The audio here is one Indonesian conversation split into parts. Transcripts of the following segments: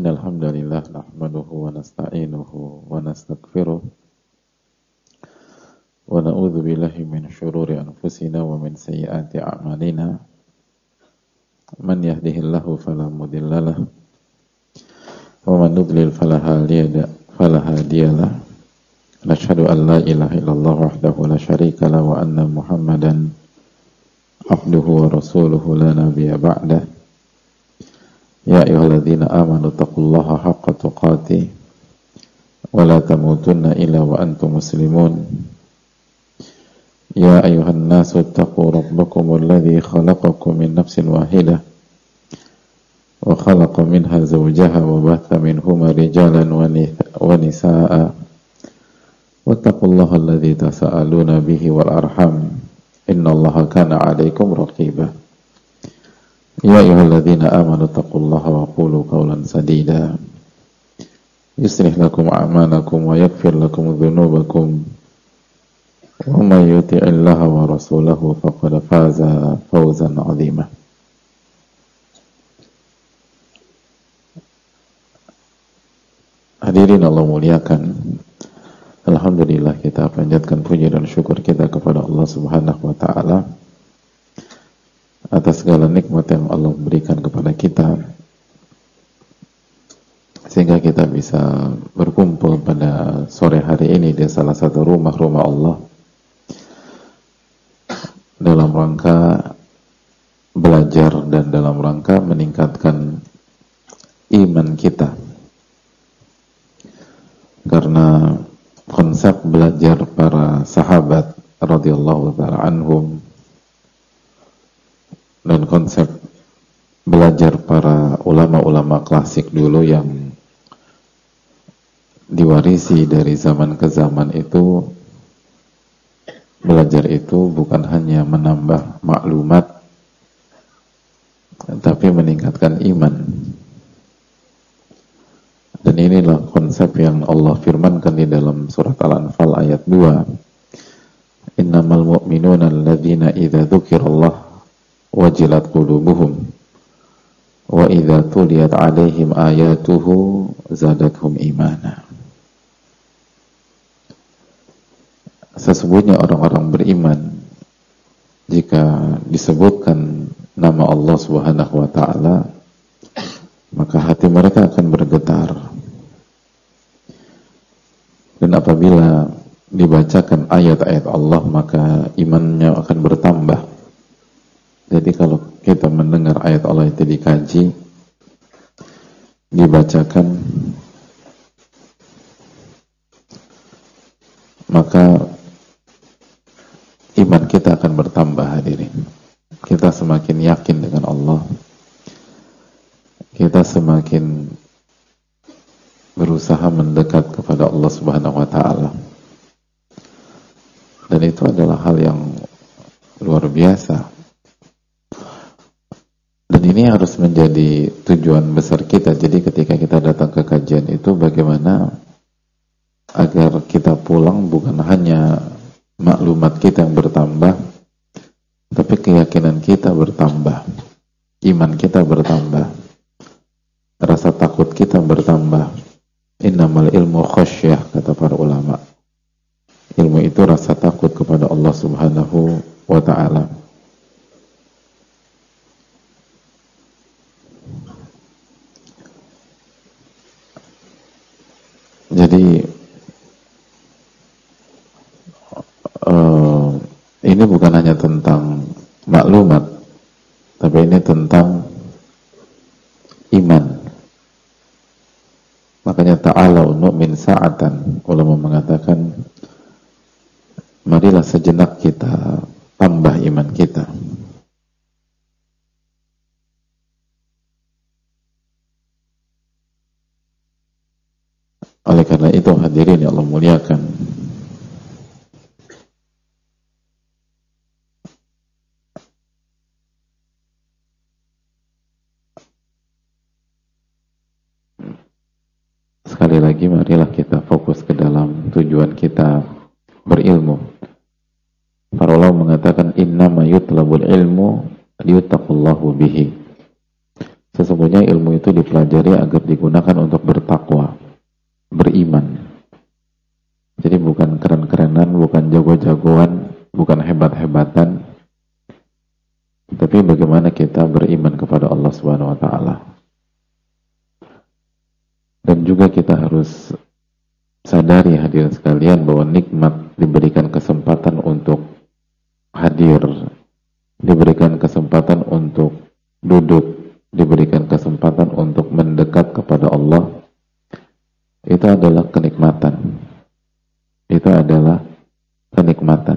Innal hamdalillah nahmaduhu wa nasta'inuhu wa nastaghfiruh wa na'udzu billahi min shururi anfusina wa min sayyiati a'malina. Man yahdihillahu fala mudhillalah wa man yudlil fala hadiyalah. Nashhadu an la ilaha illallah wahdahu la syarika lahu wa anna Muhammadan abduhu wa rasuluhu la nabiyya ba'dah. Ya ayyuhalladzina amanu taqullaha haqqa tuqatih wa la tamutunna illa wa antum muslimun. Ya ayyuhan nasu taqu rabbakumul ladzi khalaqakum min nafsin wahidah wa khalaqa minha zawjaha wa batha minhuma rijalan wa nisaa'a wattaqullaha alladzi tasaaluna bihi wal arham innallaha kana 'alaikum raqiba. Ya ayyuhalladzina amanu taqullaha wa qulu qawlan sadida yuslih lakum a'malakum wa yaghfir lakum dhunubakum wa may yuti'illaha wa rasulahu faqad faza fawzan 'azima. Hadirin Allah muliakan, alhamdulillah kita panjatkan puji dan syukur kita kepada Allah Subhanahu wa taala atas segala nikmat yang Allah berikan kepada kita sehingga kita bisa berkumpul pada sore hari ini di salah satu rumah-rumah Allah dalam rangka belajar dan dalam rangka meningkatkan iman kita, karena konsep belajar para sahabat radhiyallahu ta'ala anhum dan konsep belajar para ulama-ulama klasik dulu yang diwarisi dari zaman ke zaman itu, belajar itu bukan hanya menambah maklumat tapi meningkatkan iman. Dan inilah konsep yang Allah firmankan di dalam surat Al-Anfal ayat 2. Innamal mu'minuna alladzina idza dzukirallah wajilat qulubuhum wa idza tuliyat 'alaihim ayatuhu zadatuhum imana. Sesungguhnya orang-orang beriman jika disebutkan nama Allah Subhanahu wa taala maka hati mereka akan bergetar. Dan apabila dibacakan ayat-ayat Allah maka imannya akan bertambah. Jadi kalau kita mendengar ayat Allah itu dikaji, dibacakan, maka iman kita akan bertambah, hadirin. Kita semakin yakin dengan Allah, kita semakin berusaha mendekat kepada Allah Subhanahu wa taala. Dan itu adalah hal yang luar biasa. Dan ini harus menjadi tujuan besar kita. Jadi ketika kita datang ke kajian itu, bagaimana agar kita pulang bukan hanya maklumat kita yang bertambah, tapi keyakinan kita bertambah, iman kita bertambah, rasa takut kita bertambah. Innamal ilmu khasyah, kata para ulama. Ilmu itu rasa takut kepada Allah Subhanahu wa ta'ala. Jadi ini bukan hanya tentang maklumat, tapi ini tentang iman. Makanya ta'alau nu'min sa'atan, ulama mengatakan marilah sejenak kita tambah iman kita. Oleh karena itu hadirin yang Allah muliakan, sekali lagi marilah kita fokus ke dalam tujuan kita berilmu. Para ulama mengatakan innama yutlabul ilmu liyuttaqullahu bihi. Sesungguhnya ilmu itu dipelajari agar digunakan untuk bertakwa, beriman. Jadi bukan keren-kerenan, bukan jago-jagoan, bukan hebat-hebatan, tapi bagaimana kita beriman kepada Allah Subhanahu wa taala. Dan juga kita harus sadari hadirin sekalian bahwa nikmat diberikan kesempatan untuk hadir, diberikan kesempatan untuk duduk, diberikan kesempatan untuk mendekat kepada Allah. Itu adalah kenikmatan. Itu adalah kenikmatan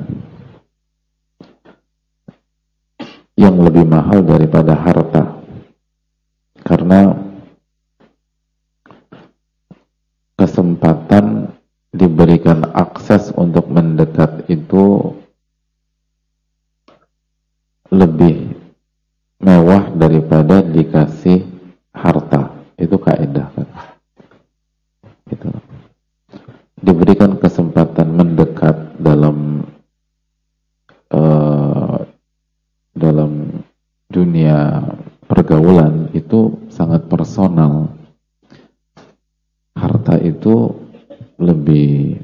yang lebih mahal daripada harta. Karena kesempatan diberikan akses untuk mendekat itu lebih mewah daripada dikasih harta. Itu kaidah kan. Gitu. Diberikan kesempatan mendekat dalam dunia pergaulan itu sangat personal. Harta itu lebih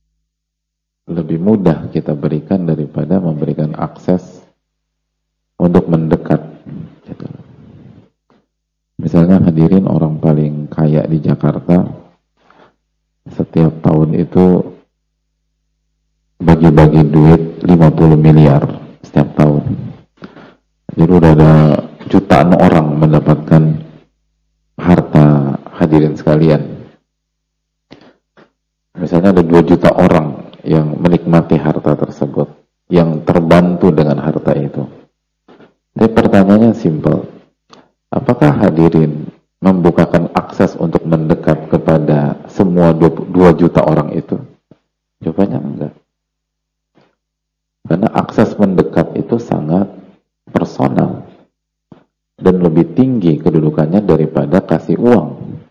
mudah kita berikan daripada memberikan akses untuk mendekat. Gitu. Misalnya hadirin orang paling kaya di Jakarta setiap tahun itu bagi-bagi duit 50 miliar setiap tahun. Jadi udah ada jutaan orang mendapatkan harta hadirin sekalian. Misalnya ada 2 juta orang yang menikmati harta tersebut, yang terbantu dengan harta itu. Tapi pertanyaannya simpel. Apakah hadirin membukakan akses untuk mendekat kepada semua 2 juta orang itu? Jawabannya enggak. Karena akses mendekat itu sangat personal dan lebih tinggi kedudukannya daripada kasih uang.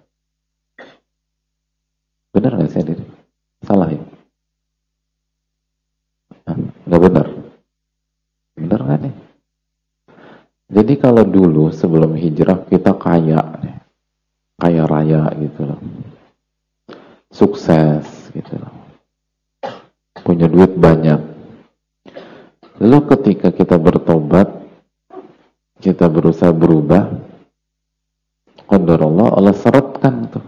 Benar nggak sih hadirin? Salah ya? Nggak benar? Benar nggak nih? Jadi kalau dulu sebelum hijrah kita kaya raya gitu loh, sukses gitu loh, punya duit banyak. Lalu ketika kita bertobat, kita berusaha berubah, qadarullah Allah seretkan tuh.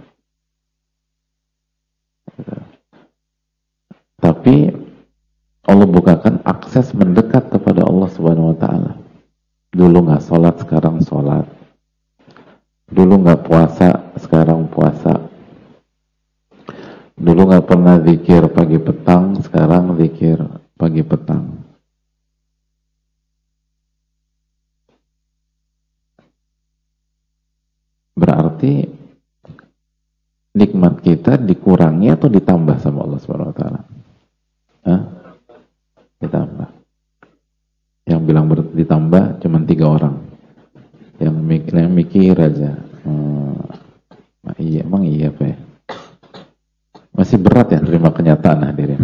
Tapi Allah bukakan akses mendekat kepada Allah Subhanahu wa taala. Dulu nggak sholat, sekarang sholat. Dulu nggak puasa, sekarang puasa. Dulu nggak pernah zikir pagi petang, sekarang zikir pagi petang. Berarti nikmat kita dikurangi atau ditambah sama Allah Subhanahu wa taala? Ditambah. Yang bilang ditambah cuma 3 orang. Yang mikir aja. Iya, emang iya Pak ya? Masih berat ya terima kenyataan hadirin.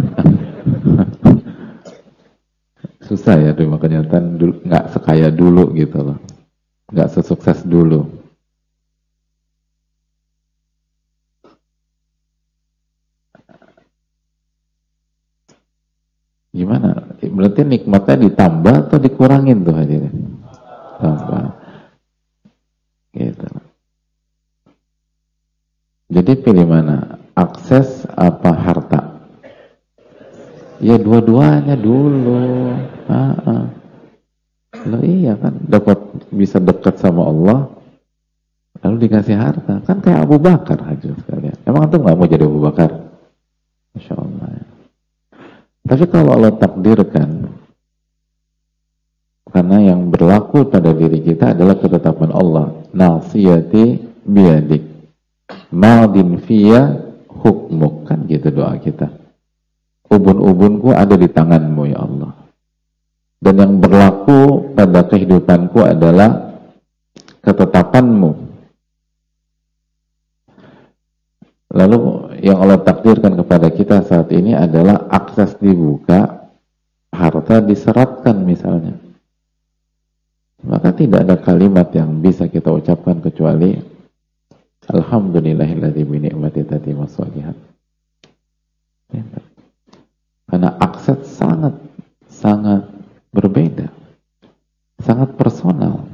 Susah ya terima kenyataan, nggak sekaya dulu gitu loh. Nggak sesukses dulu. Gimana? Berarti nikmatnya ditambah atau dikurangin tuh hadirin? Tambah. Gitu. Jadi pilih mana? Akses apa harta? Ya dua-duanya dulu. Loh iya kan, bisa dekat sama Allah, lalu dikasih harta. Kan kayak Abu Bakar hadirin sekalian. Emang antum nggak mau jadi Abu Bakar? Masya Allah. Tapi kalau Allah takdirkan, karena yang berlaku pada diri kita adalah ketetapan Allah. Nasiyati biyadik, madin fiyya hukmuk, kan gitu doa kita. Ubun-ubunku ada di tanganmu ya Allah. Dan yang berlaku pada kehidupanku adalah ketetapanmu. Lalu yang Allah takdirkan kepada kita saat ini adalah akses dibuka, harta diseratkan misalnya. Maka tidak ada kalimat yang bisa kita ucapkan kecuali Alhamdulillahilladzi bi ni'mati tatimmu shalihat. Karena akses sangat berbeda, sangat personal.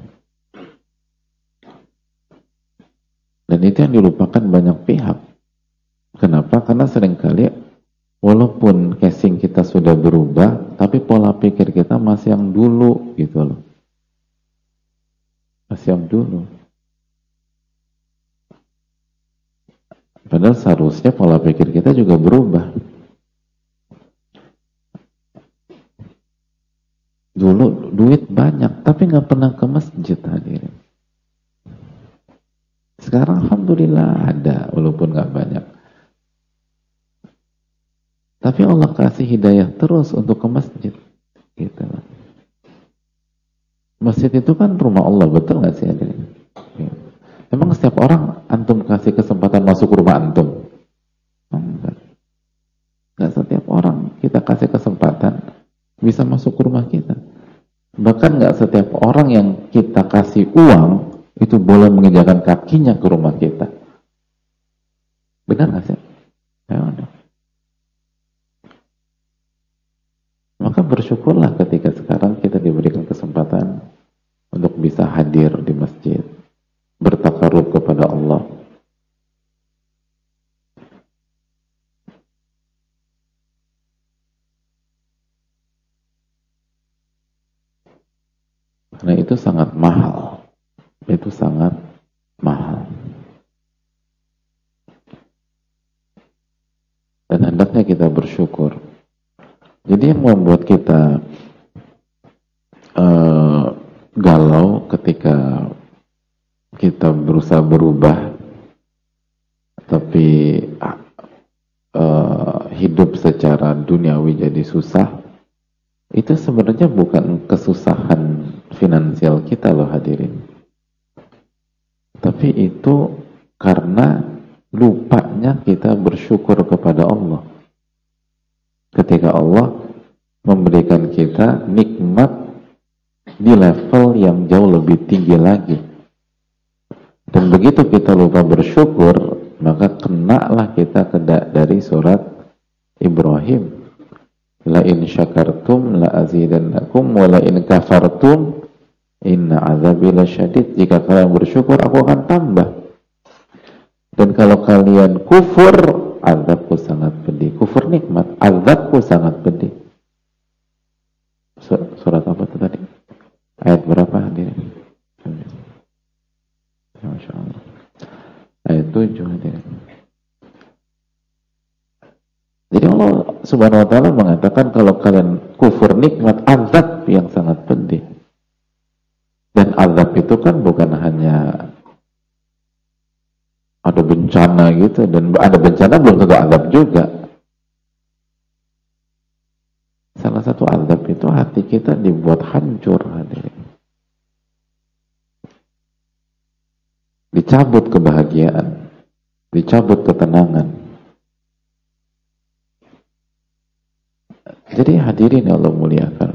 Dan itu yang dilupakan banyak pihak. Kenapa? Karena seringkali walaupun casing kita sudah berubah, tapi pola pikir kita masih yang dulu gitu loh. Masih yang dulu. Padahal seharusnya pola pikir kita juga berubah. Dulu duit banyak, tapi nggak pernah ke masjid hadirin. Sekarang alhamdulillah ada, walaupun nggak banyak. Tapi Allah kasih hidayah terus untuk ke masjid. Gitu. Masjid itu kan rumah Allah, betul nggak sih hadirin? Emang setiap orang antum kasih kesempatan masuk rumah antum? Enggak. Enggak setiap orang kita kasih kesempatan bisa masuk ke rumah kita. Bahkan enggak setiap orang yang kita kasih uang itu boleh menginjakkan kakinya ke rumah kita. Benar nggak sih? Ya udah. Maka bersyukurlah ketika sekarang kita diberikan kesempatan untuk bisa hadir di masjid, bertakarub kepada Allah. Karena itu sangat mahal. Itu sangat mahal. Dan hendaknya kita bersyukur. Jadi yang membuat kita galau ketika kita berusaha berubah, tapi hidup secara duniawi jadi susah, itu sebenarnya bukan kesusahan finansial kita loh hadirin. Tapi itu karena lupanya kita bersyukur kepada Allah. Ketika Allah memberikan kita nikmat di level yang jauh lebih tinggi lagi. Dan begitu kita lupa bersyukur, maka kenalah kita dari surat Ibrahim. La in syakartum la azidannakum wa la in kafartum inna azabi lasyadid. Jika kalian bersyukur, aku akan tambah. Dan kalau kalian kufur, azabku sangat pedih. Kufur nikmat, azabku sangat pedih. Surat apa itu tadi? Ayat berapa hadirin? Masya Allah. Ayat 7 hadirin. Jadi Allah subhanahu wa ta'ala mengatakan kalau kalian kufur nikmat, azab yang sangat pedih. Dan azab itu kan bukan hanya ada bencana gitu, dan ada bencana belum tentu azab juga. Salah satu azab itu hati kita dibuat hancur hadirin. Dicabut kebahagiaan, dicabut ketenangan. Jadi hadirin yang Allah muliakan,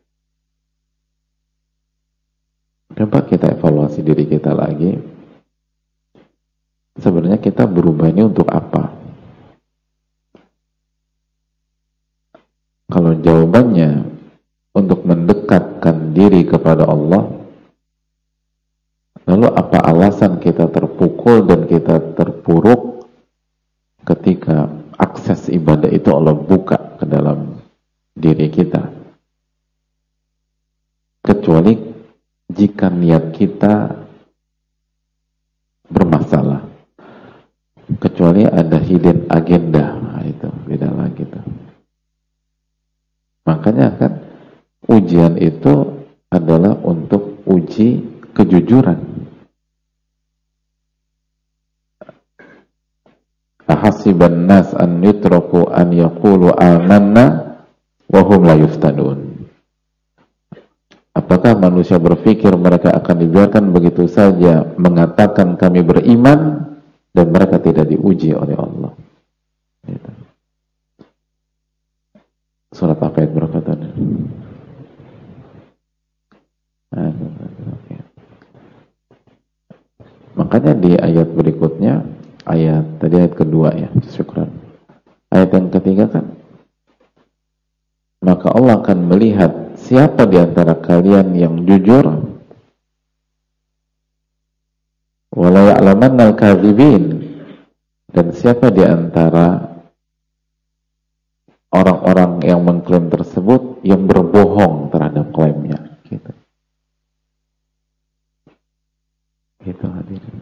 coba kita evaluasi diri kita lagi. Sebenarnya kita berubah ini untuk apa? Kalau jawabannya untuk mendekatkan diri kepada Allah, lalu apa alasan kita terpukul dan kita terpuruk ketika akses ibadah itu Allah buka ke dalam diri kita? Kecuali jika niat kita bermasalah, kecuali ada hidden agenda. Nah, itu beda lagi tuh. Makanya kan ujian itu adalah untuk uji kejujuran. Ahasiban nas an yutraku an yaqulu amanna wa hum la yuftanun. Apakah manusia berpikir mereka akan dibiarkan begitu saja mengatakan kami beriman dan mereka tidak diuji oleh Allah? Gitu. Surat apa ayat berapa tadi? Makanya di ayat berikutnya, tadi ayat kedua ya, syukran. Ayat yang ketiga kan, maka Allah akan melihat siapa di antara kalian yang jujur, wala ya'lamannal kadzibin, dan siapa di antara orang-orang yang mengklaim tersebut yang berbohong terhadap klaimnya. Gitu hadirin.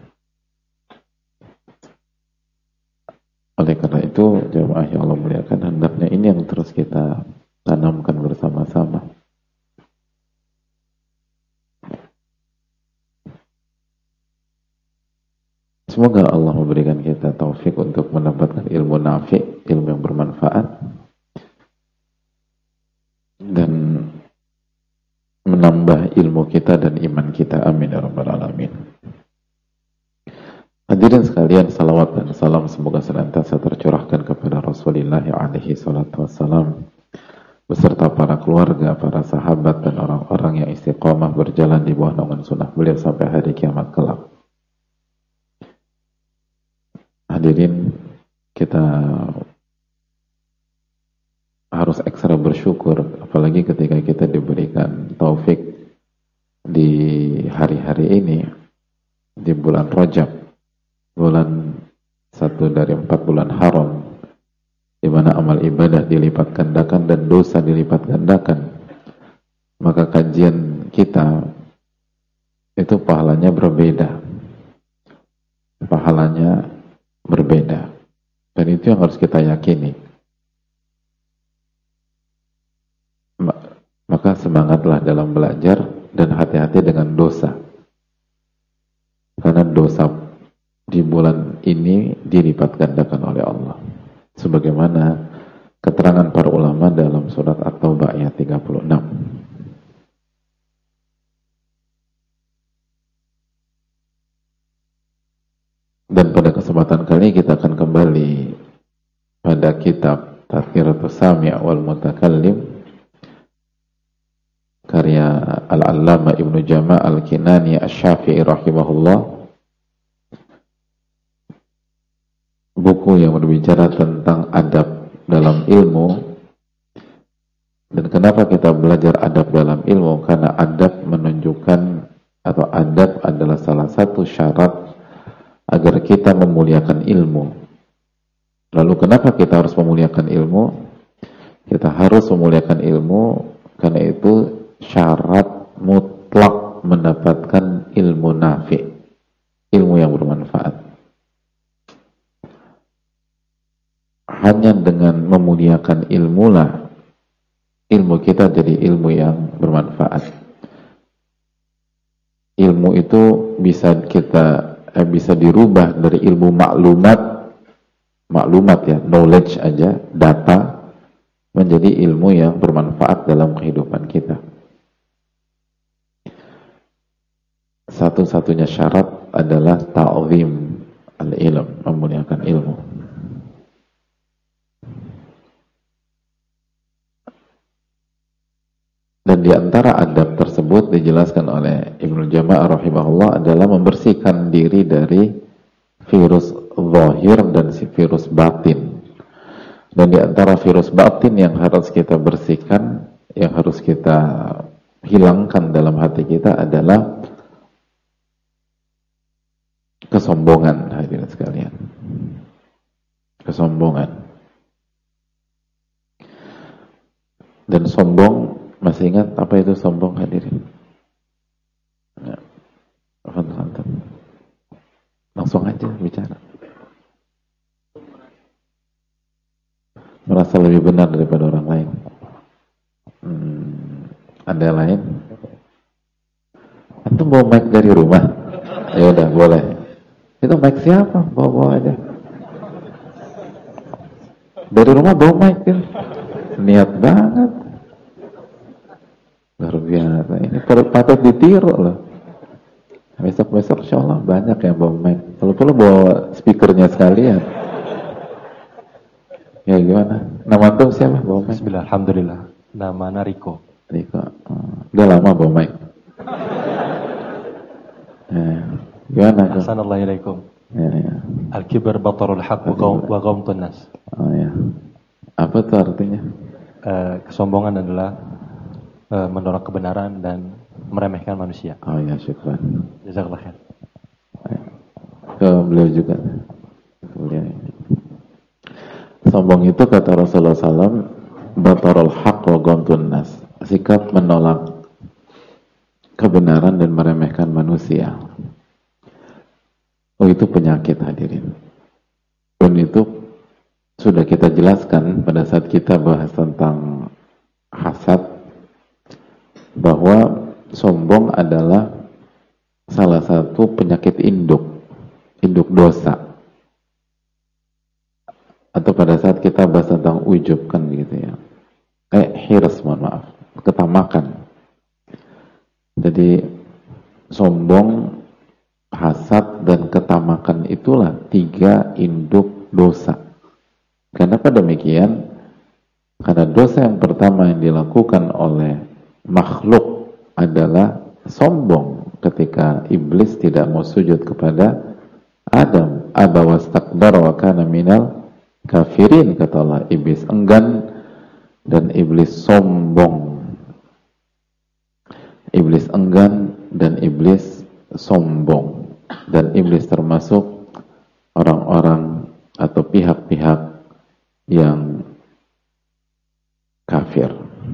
Oleh karena itu, jemaah yang Allah muliakan, hendaknya ini yang terus kita tanamkan bersama-sama. Semoga Allah memberikan kita taufik untuk mendapatkan ilmu nafi', ilmu yang bermanfaat, dan menambah ilmu kita dan iman kita. Amin ya rabbal alamin. Hadirin sekalian, salawat dan salam semoga senantiasa tercurahkan kepada Rasulullah alaihi salatu wassalam, beserta para keluarga, para sahabat, dan orang-orang yang istiqomah berjalan di bawah naungan sunnah beliau sampai hari kiamat kelak. Hadirin, kita harus ekstra bersyukur, apalagi ketika kita diberikan taufik di hari-hari ini, di bulan Rajab, bulan 1 dari 4 bulan haram, di mana amal ibadah dilipat gandakan dan dosa dilipat gandakan. Maka kajian kita itu pahalanya berbeda. Pahalanya berbeda. Dan itu yang harus kita yakini. Maka semangatlah dalam belajar dan hati-hati dengan dosa. Karena dosa di bulan ini dilipat gandakan oleh Allah. Sebagaimana keterangan para ulama dalam surat At-Taubah ayat 36. Dan pada kesempatan kali ini kita akan kembali pada kitab Tadhkiratus Sami' wal Mutakallim karya Al-Allamah Ibnu Jama' Al-Kinani Asy-Syafi'i rahimahullah, buku yang berbicara tentang adab dalam ilmu. Dan kenapa kita belajar adab dalam ilmu? Karena adab menunjukkan, atau adab adalah salah satu syarat agar kita memuliakan ilmu. Lalu kenapa kita harus memuliakan ilmu? Kita harus memuliakan ilmu karena itu syarat mutlak mendapatkan ilmu nafi', ilmu yang bermanfaat. Hanya dengan memuliakan ilmulah ilmu kita jadi ilmu yang bermanfaat. Ilmu itu bisa dirubah dari ilmu maklumat ya, knowledge aja, data, menjadi ilmu yang bermanfaat dalam kehidupan kita. Satu-satunya syarat adalah ta'zim al-ilm, memuliakan ilmu. Dan di antara adab tersebut dijelaskan oleh Ibnu Jama' rahimahullah adalah membersihkan diri dari virus zahir dan virus batin. Dan di antara virus batin yang harus kita bersihkan, yang harus kita hilangkan dalam hati kita adalah kesombongan, hadirin sekalian. Kesombongan. Dan sombong, masih ingat apa itu sombong, hadirin? Ya. Langsung aja bicara. Merasa lebih benar daripada orang lain. Ada lain? Antum bawa mic dari rumah? Ya udah, boleh. Itu mic siapa? Bawa aja. Dari rumah bawa mic ya. Niat banget. Luar biasa. Ini patut ditiru loh. Besok-besok insya Allah banyak yang bawa mic. Kalau perlu bawa speakernya sekalian. Ya gimana? Nama antum siapa? Bawa mic. Bismillah, alhamdulillah. Nama Riko. Riko. Udah lama bawa mic. Gimana? Assalamualaikum. Ya. Al-kibar batarul haq wa ghamtun nas. Oh ya. Apa tuh artinya? Kesombongan adalah menolak kebenaran dan meremehkan manusia. Oh ya, syukran. Jazakallah khair. Ke beliau juga. Beliau. Sombong itu kata Rasulullah SAW, batarul haq wa ghamtun nas. Sikap menolak kebenaran dan meremehkan manusia. Oh, itu penyakit, hadirin. Dan itu sudah kita jelaskan pada saat kita bahas tentang hasad, bahwa sombong adalah salah satu penyakit induk dosa. Atau pada saat kita bahas tentang ujub, kan begitu ya, hirs, mohon maaf, ketamakan. Jadi sombong, hasad, dan ketamakan itulah 3 induk dosa. Kenapa demikian? Karena dosa yang pertama yang dilakukan oleh makhluk adalah sombong ketika iblis tidak mau sujud kepada Adam. Aba wastakbara wa kana minal kafirin, kata Allah. Iblis enggan dan iblis sombong. Iblis enggan dan iblis sombong. Dan iblis termasuk orang-orang atau pihak-pihak yang kafir.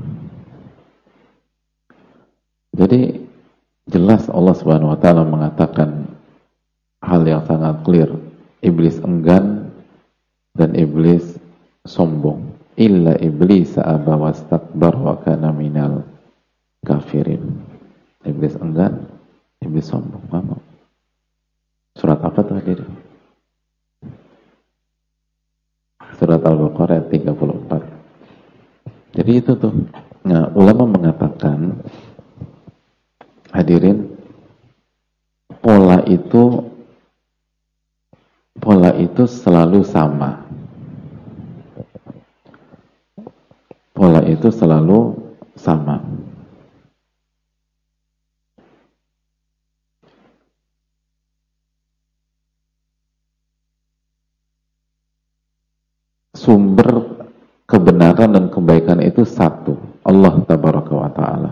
Jadi jelas Allah Subhanahu wa taala mengatakan hal yang sangat clear. Iblis enggan dan iblis sombong. Illa iblis aba wastakbar wa kana minal kafirin. Iblis enggan, iblis sombong. Mana? Surat apa tuh hadirin? Surat Al-Baqarah 34. Jadi itu tuh. Nah, ulama mengatakan, hadirin, pola itu selalu sama. Pola itu selalu sama. Sumber kebenaran dan kebaikan itu satu, Allah Tabaraka wa Ta'ala.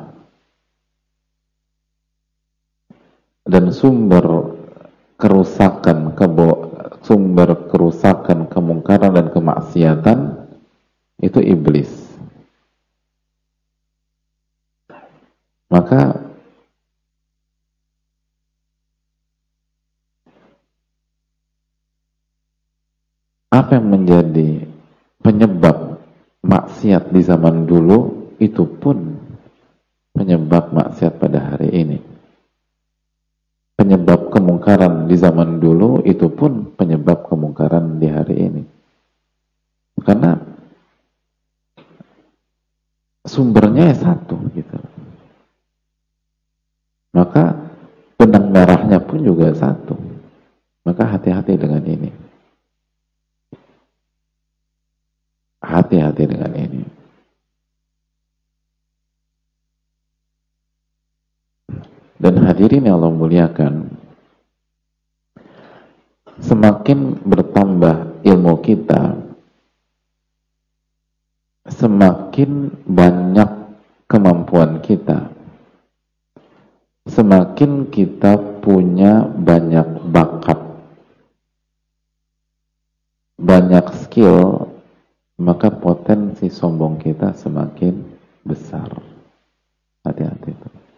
Dan sumber kerusakan, kemungkaran dan kemaksiatan itu iblis. Maka apa yang menjadi penyebab maksiat di zaman dulu, itu pun penyebab maksiat pada hari ini. Penyebab kemungkaran di zaman dulu, itu pun penyebab kemungkaran di hari ini. Karena sumbernya satu gitu. Maka benang merahnya pun juga satu. Maka hati-hati dengan ini. Hati-hati dengan ini. Dan hadirin yang Allah muliakan, semakin bertambah ilmu kita, semakin banyak kemampuan kita, semakin kita punya banyak bakat, banyak skill, maka potensi sombong kita semakin besar. Hati-hati.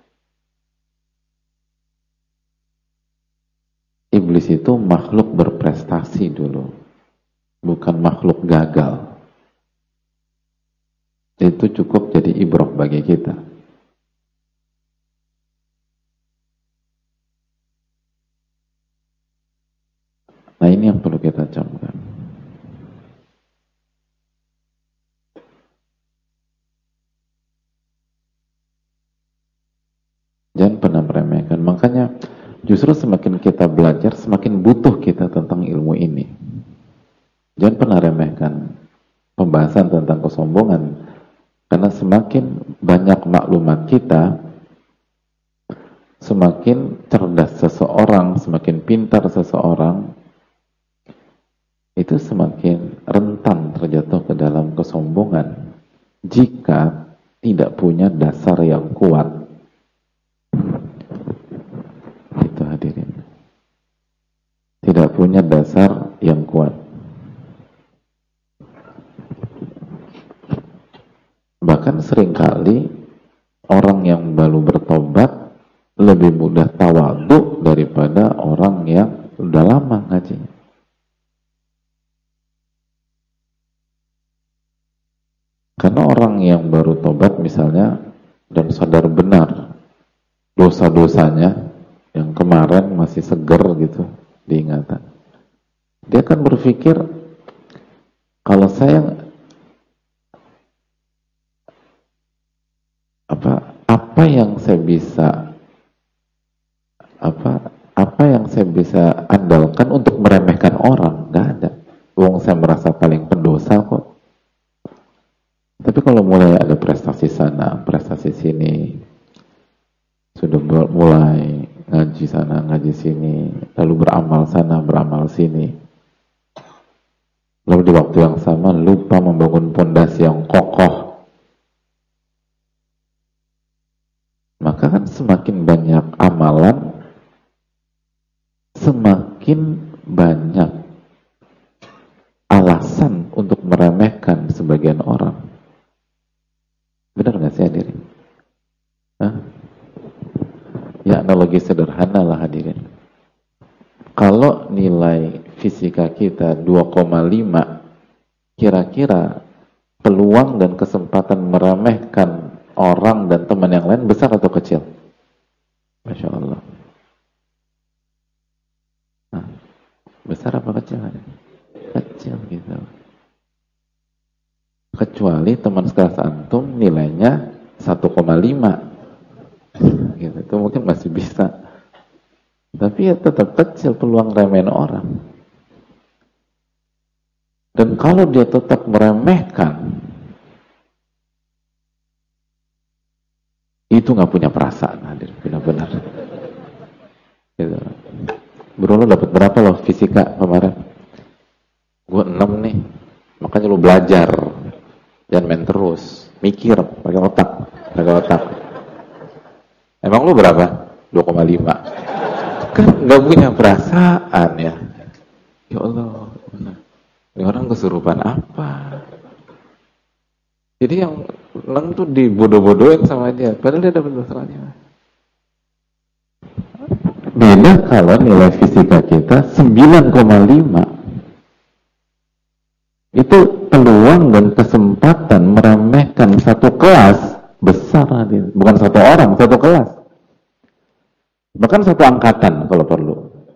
Iblis itu makhluk berprestasi dulu, bukan makhluk gagal. Itu cukup jadi ibrah bagi kita. Nah, ini yang perlu kita camkan. Jangan pernah meremehkan. Makanya justru semakin kita belajar, semakin butuh kita tentang ilmu ini. Jangan pernah remehkan pembahasan tentang kesombongan. Karena semakin banyak maklumat kita, semakin cerdas seseorang, semakin pintar seseorang, itu semakin rentan terjatuh ke dalam kesombongan jika tidak punya dasar yang kuat. Itu hadirin. Tidak punya dasar yang kuat. Bahkan seringkali orang yang baru bertobat lebih mudah tawadhu daripada orang yang sudah lama ngajinya. Karena orang yang baru tobat misalnya dan sadar benar dosa-dosanya yang kemarin masih seger gitu diingatan, dia akan berpikir kalau saya apa yang saya bisa andalkan untuk meremehkan orang? Nggak ada. Wong saya merasa paling pendosa kok. Tapi kalau mulai ada prestasi sana, prestasi sini, sudah mulai ngaji sana, ngaji sini, lalu beramal sana, beramal sini, lalu di waktu yang sama lupa membangun pondasi yang kokoh, maka kan semakin banyak amalan, semakin banyak alasan untuk meremehkan sebagian orang. Benar nggak sih hadirin? Ya analogi sederhana lah hadirin. Kalau nilai fisika kita 2,5, kira-kira peluang dan kesempatan meremehkan orang dan teman yang lain besar atau kecil? Masya Allah. Besar apa kecil? Kecil gitu. Kecuali teman sekelas antum nilainya 1,5 gitu, itu mungkin masih bisa, tapi ya tetap kecil peluang remehin orang. Dan kalau dia tetap meremehkan, itu nggak punya perasaan, hadir benar-benar gitu. Bro, lo dapat berapa lo fisika kemarin? Gue 6 nih, makanya lo belajar. Jangan main terus, mikir, pakai otak. Emang lu berapa? 2,5. Kan nggak punya perasaan ya. Ya Allah, ini orang kesurupan apa? Jadi yang orang tuh dibodoh-bodohin sama dia, padahal dia dapat masalahnya. Beda kalau nilai fisika kita 9,5. Itu peluang dan kesempatan meremehkan satu kelas besar, bukan satu orang, satu kelas, bahkan satu angkatan kalau perlu.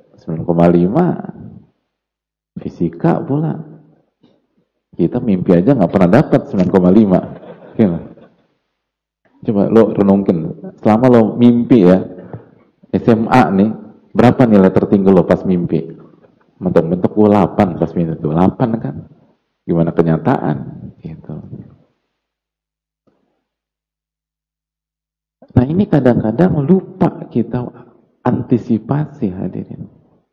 9,5 fisika pula, kita mimpi aja nggak pernah dapat 9,5. Gimana? Coba lo renungkin, selama lo mimpi ya SMA nih, berapa nilai tertinggi lo pas mimpi? Bentuk-bentuk gue 8 pas mimpi itu 8 kan. Gimana kenyataan gitu. Nah ini kadang-kadang lupa kita antisipasi hadirin.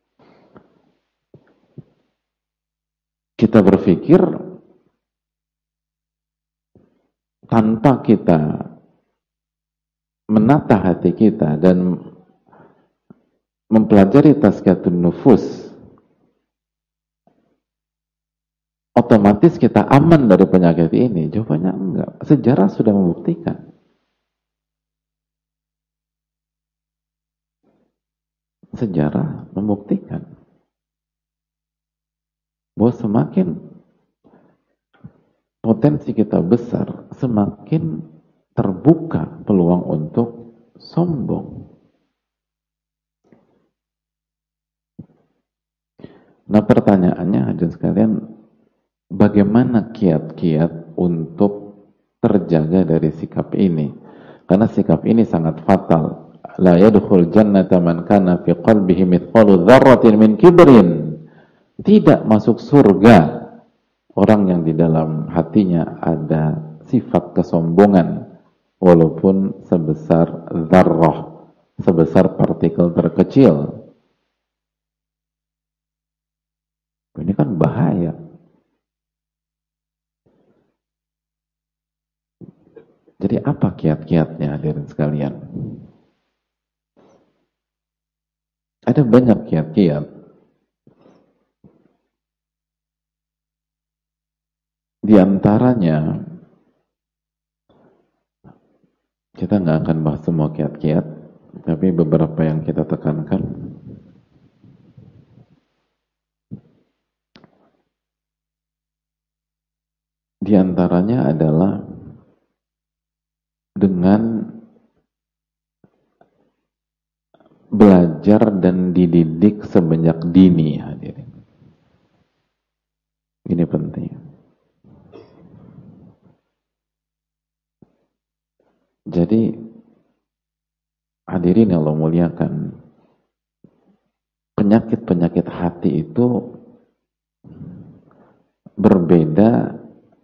Kita berpikir tanpa kita menata hati kita dan mempelajari tazkiyatun nufus, otomatis kita aman dari penyakit ini. Jawabannya enggak. Sejarah sudah membuktikan. Sejarah membuktikan bahwa semakin potensi kita besar, semakin terbuka peluang untuk sombong. Nah pertanyaannya hadirin sekalian, bagaimana kiat-kiat untuk terjaga dari sikap ini? Karena sikap ini sangat fatal. La yadkhul jannata man kana fi qalbihi mithqalu dzarratin min kibrin. Tidak masuk surga orang yang di dalam hatinya ada sifat kesombongan walaupun sebesar dzarrah. sebesar partikel terkecil. Ini kan bahaya. Jadi apa kiat-kiatnya hadirin sekalian? Ada banyak kiat-kiat. Di antaranya, kita nggak akan bahas semua kiat-kiat, tapi beberapa yang kita tekankan. Di antaranya adalah dengan belajar dan dididik semenjak dini, hadirin. Ini penting. Jadi, hadirin yang Allah muliakan, penyakit-penyakit hati itu berbeda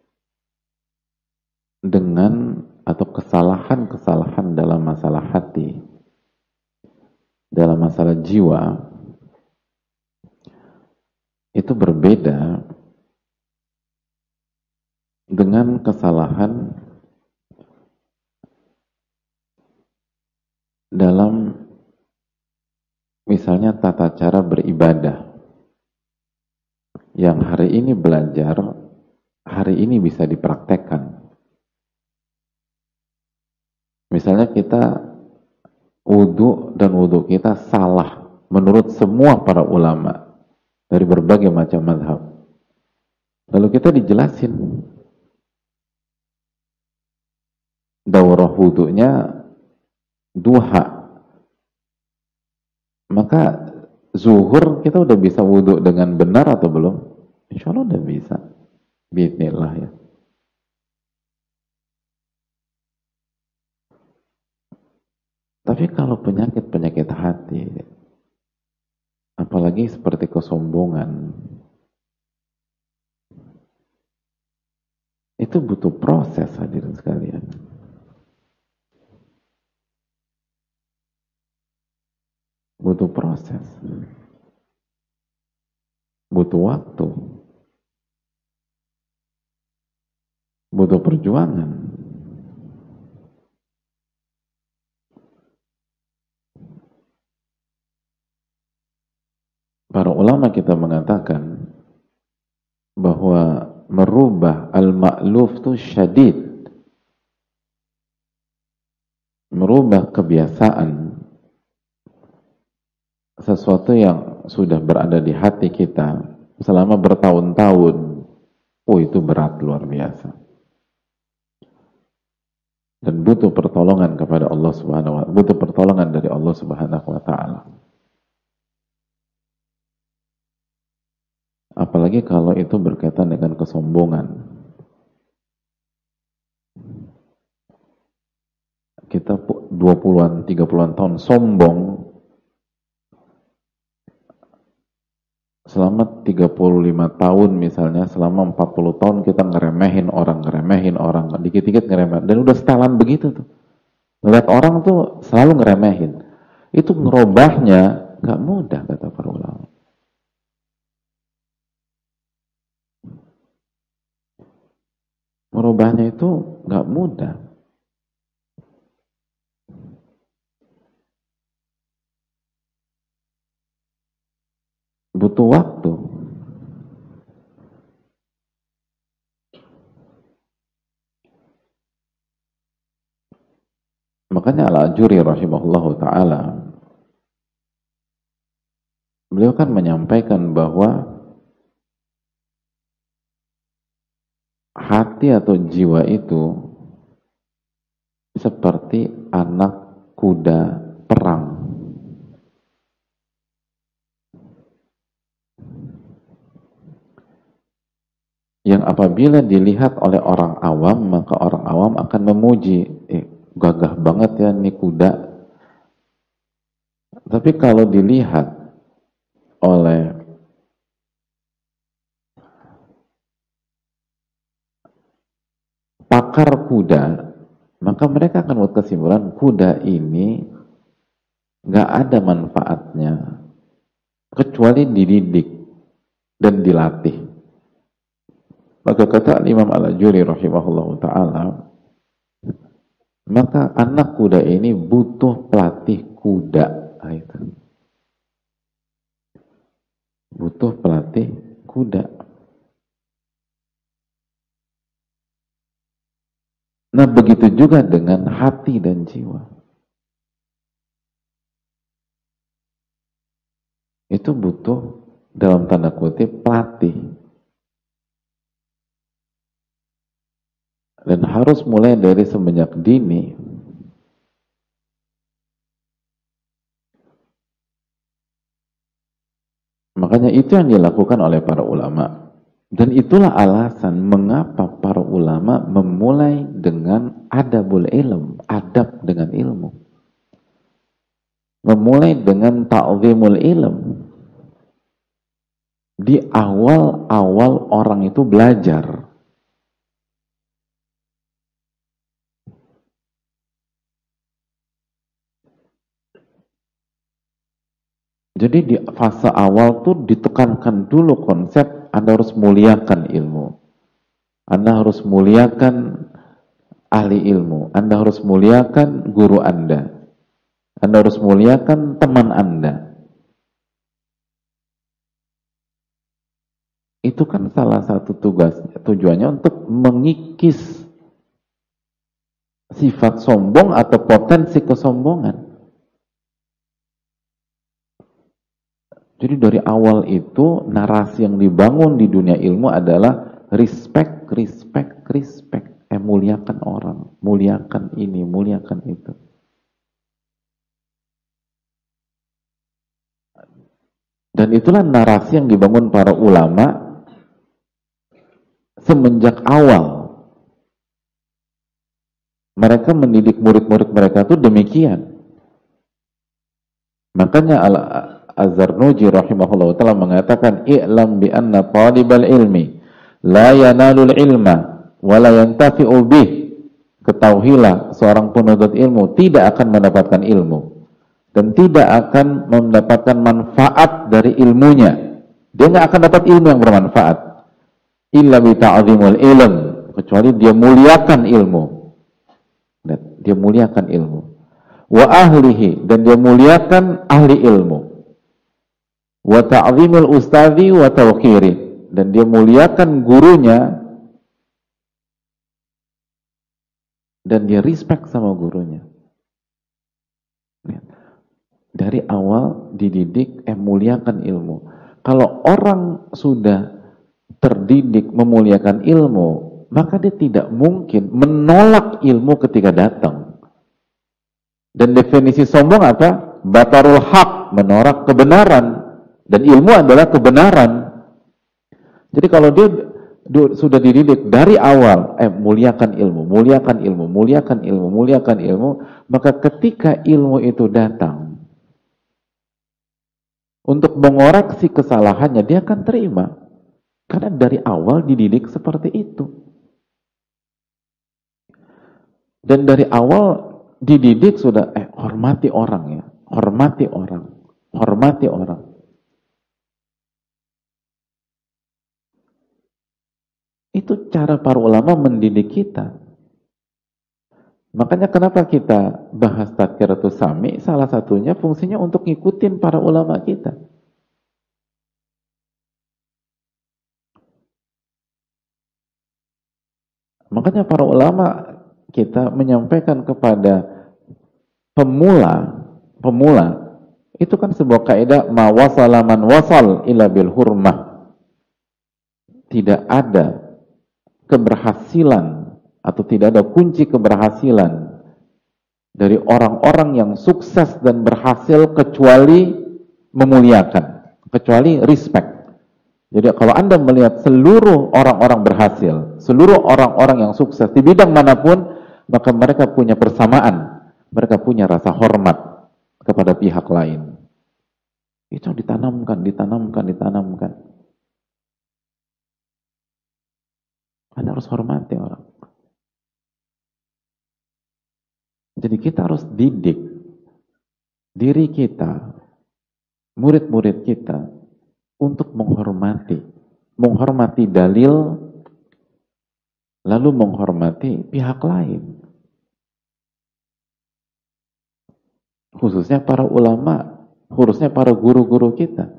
dengan atau kesalahan-kesalahan dalam masalah hati, dalam masalah jiwa, itu berbeda dengan kesalahan dalam misalnya tata cara beribadah, yang hari ini belajar, hari ini bisa dipraktekkan. Misalnya kita wudhu dan wudhu kita salah menurut semua para ulama dari berbagai macam mazhab. Lalu kita dijelasin daurah wudhunya duha. Maka zuhur kita udah bisa wudhu dengan benar atau belum? Insya Allah udah bisa. Bismillah ya. Tapi kalau penyakit-penyakit hati, apalagi seperti kesombongan, itu butuh proses, hadirin sekalian. Butuh proses. Butuh waktu. Butuh perjuangan. Para ulama kita mengatakan bahwa merubah al-ma'luf itu syadid. Merubah kebiasaan, sesuatu yang sudah berada di hati kita selama bertahun-tahun, itu berat luar biasa. Dan butuh pertolongan kepada Allah Subhanahu wa Ta'ala, butuh pertolongan dari Allah Subhanahu wa Ta'ala. Apalagi kalau itu berkaitan dengan kesombongan. Kita 20-an, 30-an tahun sombong, selama 35 tahun misalnya, selama 40 tahun kita ngeremehin orang, dikit-dikit ngeremehin, dan udah setelan begitu tuh. Ngeliat orang tuh selalu ngeremehin. Itu ngerubahnya gak mudah, kata para ulama. Merubahnya itu gak mudah. Butuh waktu. Makanya Al-Ajuri rahimahullahu ta'ala, beliau kan menyampaikan bahwa hati atau jiwa itu seperti anak kuda perang. Yang apabila dilihat oleh orang awam, maka orang awam akan memuji, gagah banget ya nih kuda. Tapi kalau dilihat oleh pakar kuda, maka mereka akan buat kesimpulan kuda ini nggak ada manfaatnya kecuali dididik dan dilatih. Maka kata Imam Al-Ajuri rahimahullah ta'ala, maka anak kuda ini butuh pelatih kuda. Nah, itu. Butuh pelatih kuda. Nah, begitu juga dengan hati dan jiwa. Itu butuh dalam tanda kutip pelatih. Dan harus mulai dari semenjak dini. Makanya itu yang dilakukan oleh para ulama. Dan itulah alasan mengapa para ulama memulai dengan adabul ilm, adab dengan ilmu. Memulai dengan ta'zimul ilm. Di awal-awal orang itu belajar. Jadi di fase awal tuh ditekankan dulu konsep Anda harus muliakan ilmu. Anda harus muliakan ahli ilmu. Anda harus muliakan guru Anda. Anda harus muliakan teman Anda. Itu kan salah satu tujuannya untuk mengikis sifat sombong atau potensi kesombongan. Jadi dari awal itu narasi yang dibangun di dunia ilmu adalah respect. Muliakan orang, muliakan ini, muliakan itu. Dan itulah narasi yang dibangun para ulama semenjak awal. Mereka mendidik murid-murid mereka itu demikian. Makanya Az-Zarnuji rahimahullah ta'ala mengatakan, i'lam bi anna talibal ilmi la yanalul ilma wa la yantafi'u bih. Ketahuilah seorang penuntut ilmu tidak akan mendapatkan ilmu dan tidak akan mendapatkan manfaat dari ilmunya. Dia nggak akan dapat ilmu yang bermanfaat illa bi ta'zimul ilm, kecuali dia muliakan ilmu. Dia muliakan ilmu. Wa ahlihi, dan dia muliakan ahli ilmu. Wa ta'zimul ustadzi wa tawqiri, dan dia muliakan gurunya dan dia respect sama gurunya. Dari awal dididik muliakan ilmu. Kalau orang sudah terdidik memuliakan ilmu, maka dia tidak mungkin menolak ilmu ketika datang. Dan definisi sombong apa? Batarul haq, menolak kebenaran. Dan ilmu adalah kebenaran. Jadi kalau dia sudah dididik dari awal, muliakan ilmu, muliakan ilmu, muliakan ilmu, muliakan ilmu, maka ketika ilmu itu datang, untuk mengoreksi kesalahannya, dia akan terima. Karena dari awal dididik seperti itu. Dan dari awal dididik sudah, hormati orang ya, hormati orang, hormati orang. Itu cara para ulama mendidik kita. Makanya kenapa kita bahas Tadkiratus Sami, salah satunya fungsinya untuk ngikutin para ulama kita. Makanya para ulama kita menyampaikan kepada pemula itu kan sebuah kaidah ma wasala man wasal ila bil hurmah. Tidak ada keberhasilan atau tidak ada kunci keberhasilan dari orang-orang yang sukses dan berhasil kecuali memuliakan, kecuali respect. Jadi kalau Anda melihat seluruh orang-orang berhasil, seluruh orang-orang yang sukses di bidang manapun, maka mereka punya persamaan, mereka punya rasa hormat kepada pihak lain. Itu ditanamkan. Anda harus hormati orang. Jadi kita harus didik. diri kita, murid-murid kita untuk menghormati dalil, lalu menghormati pihak lain. Khususnya para ulama, khususnya para guru-guru kita.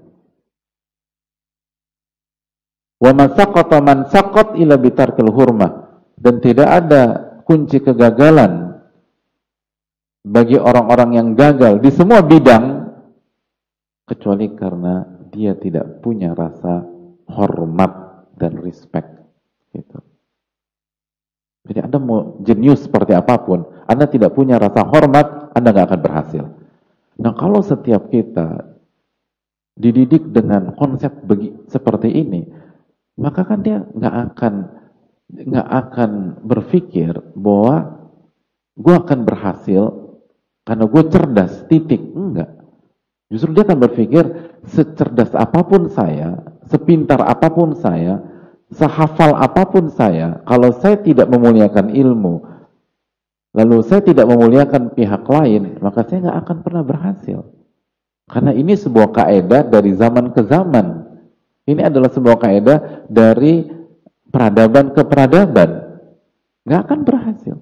Wa man saqata man saqat ila bitarkil hurmah. Dan tidak ada kunci kegagalan bagi orang-orang yang gagal di semua bidang kecuali karena dia tidak punya rasa hormat dan respect gitu. Jadi Anda mau jenius seperti apapun, Anda tidak punya rasa hormat, Anda nggak akan berhasil. Nah, kalau setiap kita dididik dengan konsep seperti ini, maka kan dia nggak akan berpikir bahwa gue akan berhasil karena gue cerdas, titik. Enggak. Justru dia akan berpikir, secerdas apapun saya, sepintar apapun saya, sehafal apapun saya, kalau saya tidak memuliakan ilmu, lalu saya tidak memuliakan pihak lain, maka saya nggak akan pernah berhasil. Karena ini sebuah kaidah dari zaman ke zaman. Ini adalah sebuah kaidah dari peradaban ke peradaban. Nggak akan berhasil.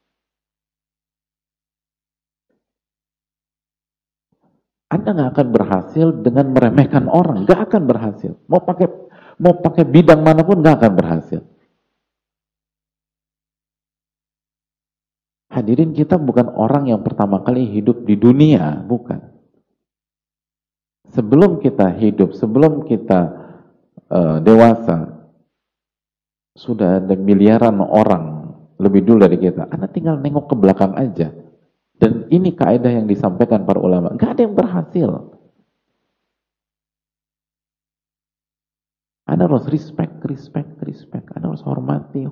Anda nggak akan berhasil dengan meremehkan orang, nggak akan berhasil. Mau pakai bidang manapun nggak akan berhasil. Hadirin, kita bukan orang yang pertama kali hidup di dunia, bukan. Sebelum kita hidup, sebelum kita dewasa, sudah ada miliaran orang lebih dulu dari kita. Anda tinggal nengok ke belakang aja. Dan ini kaidah yang disampaikan para ulama. Nggak ada yang berhasil. Anda harus respect. Anda harus hormati.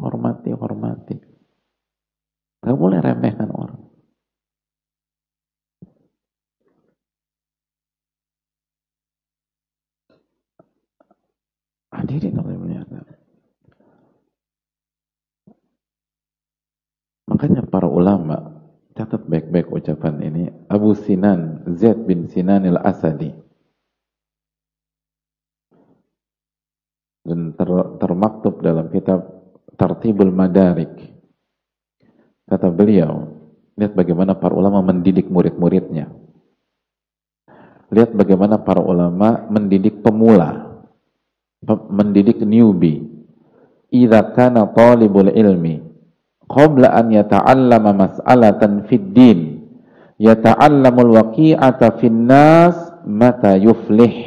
Nggak boleh remehkan orang. Hadirin Allah muliakan. Makanya para ulama, catat baik-baik ucapan ini. Abu Sinan, Zaid bin Sinan al-Asadi. Dan termaktub dalam kitab Tartibul Madarik. Kata beliau, lihat bagaimana para ulama mendidik murid-muridnya. Lihat bagaimana para ulama mendidik pemula, mendidik newbie. Idza kana talibul ilmi qabla an yata'allama mas'alatan fid din yata'allamul waqi'ata fin nas mata yuflih.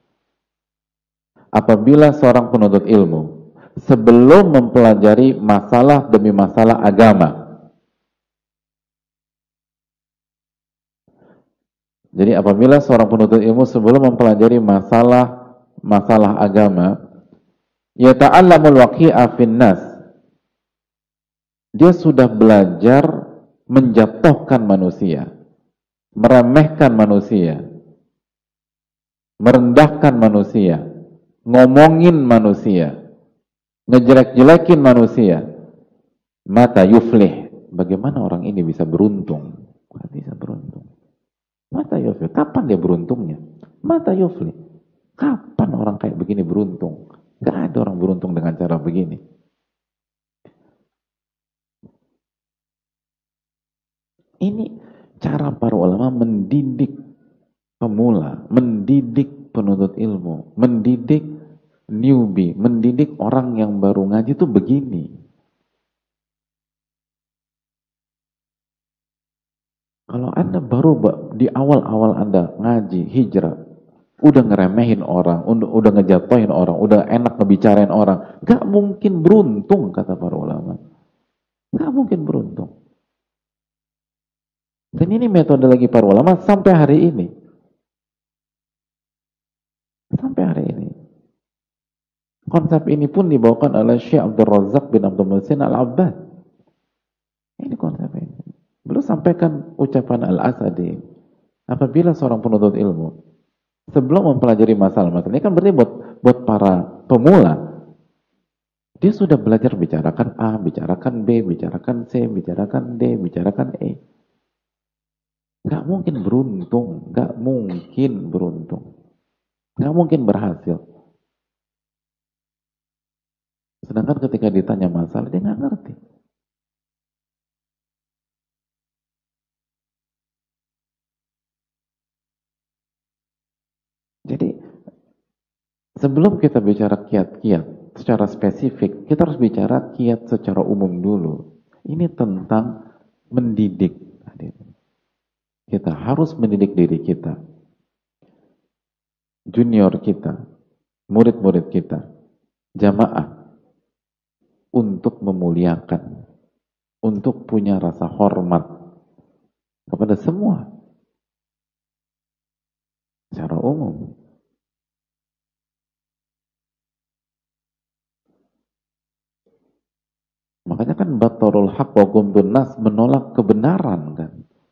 Apabila seorang penuntut ilmu sebelum mempelajari masalah demi masalah agama, jadi apabila seorang penuntut ilmu sebelum mempelajari masalah agama, yata'allamul waqi'a fin nas, dia sudah belajar menjatuhkan manusia, meremehkan manusia, merendahkan manusia, ngomongin manusia, ngejelek-jelekin manusia. Mata yuflih, bagaimana orang ini bisa beruntung? Bisa beruntung. Mata yuflih, kapan dia beruntungnya? Mata yuflih, kapan orang kayak begini beruntung? Gak ada orang beruntung dengan cara begini. Ini cara para ulama mendidik pemula, mendidik penuntut ilmu, mendidik newbie, mendidik orang yang baru ngaji itu begini. Kalau Anda baru di awal-awal Anda ngaji, hijrah, udah ngeremehin orang, udah ngejatuhin orang, udah enak ngebicarain orang, gak mungkin beruntung, kata para ulama. Gak mungkin beruntung. Dan ini metodologi para ulama sampai hari ini. Sampai hari ini. Konsep ini pun dibawakan oleh Syekh Abdul Razak bin Abdul Muhsin Al-Abbad. Ini konsep ini. Beliau sampaikan ucapan Al-Asadi. Apabila seorang penuntut ilmu sebelum mempelajari masalah ini kan berarti buat para pemula, dia sudah belajar bicarakan A, bicarakan B, bicarakan C, bicarakan D, bicarakan E. Nggak mungkin beruntung, nggak mungkin beruntung, nggak mungkin berhasil. Sedangkan ketika ditanya masalah, dia nggak ngerti. Jadi, sebelum kita bicara kiat-kiat secara spesifik, kita harus bicara kiat secara umum dulu. Ini tentang mendidik. Kita harus mendidik diri kita, junior kita, murid-murid kita, jamaah, untuk memuliakan, untuk punya rasa hormat kepada semua secara umum. Makanya kan batarul haq wa ghamdun nas, menolak kebenaran kan.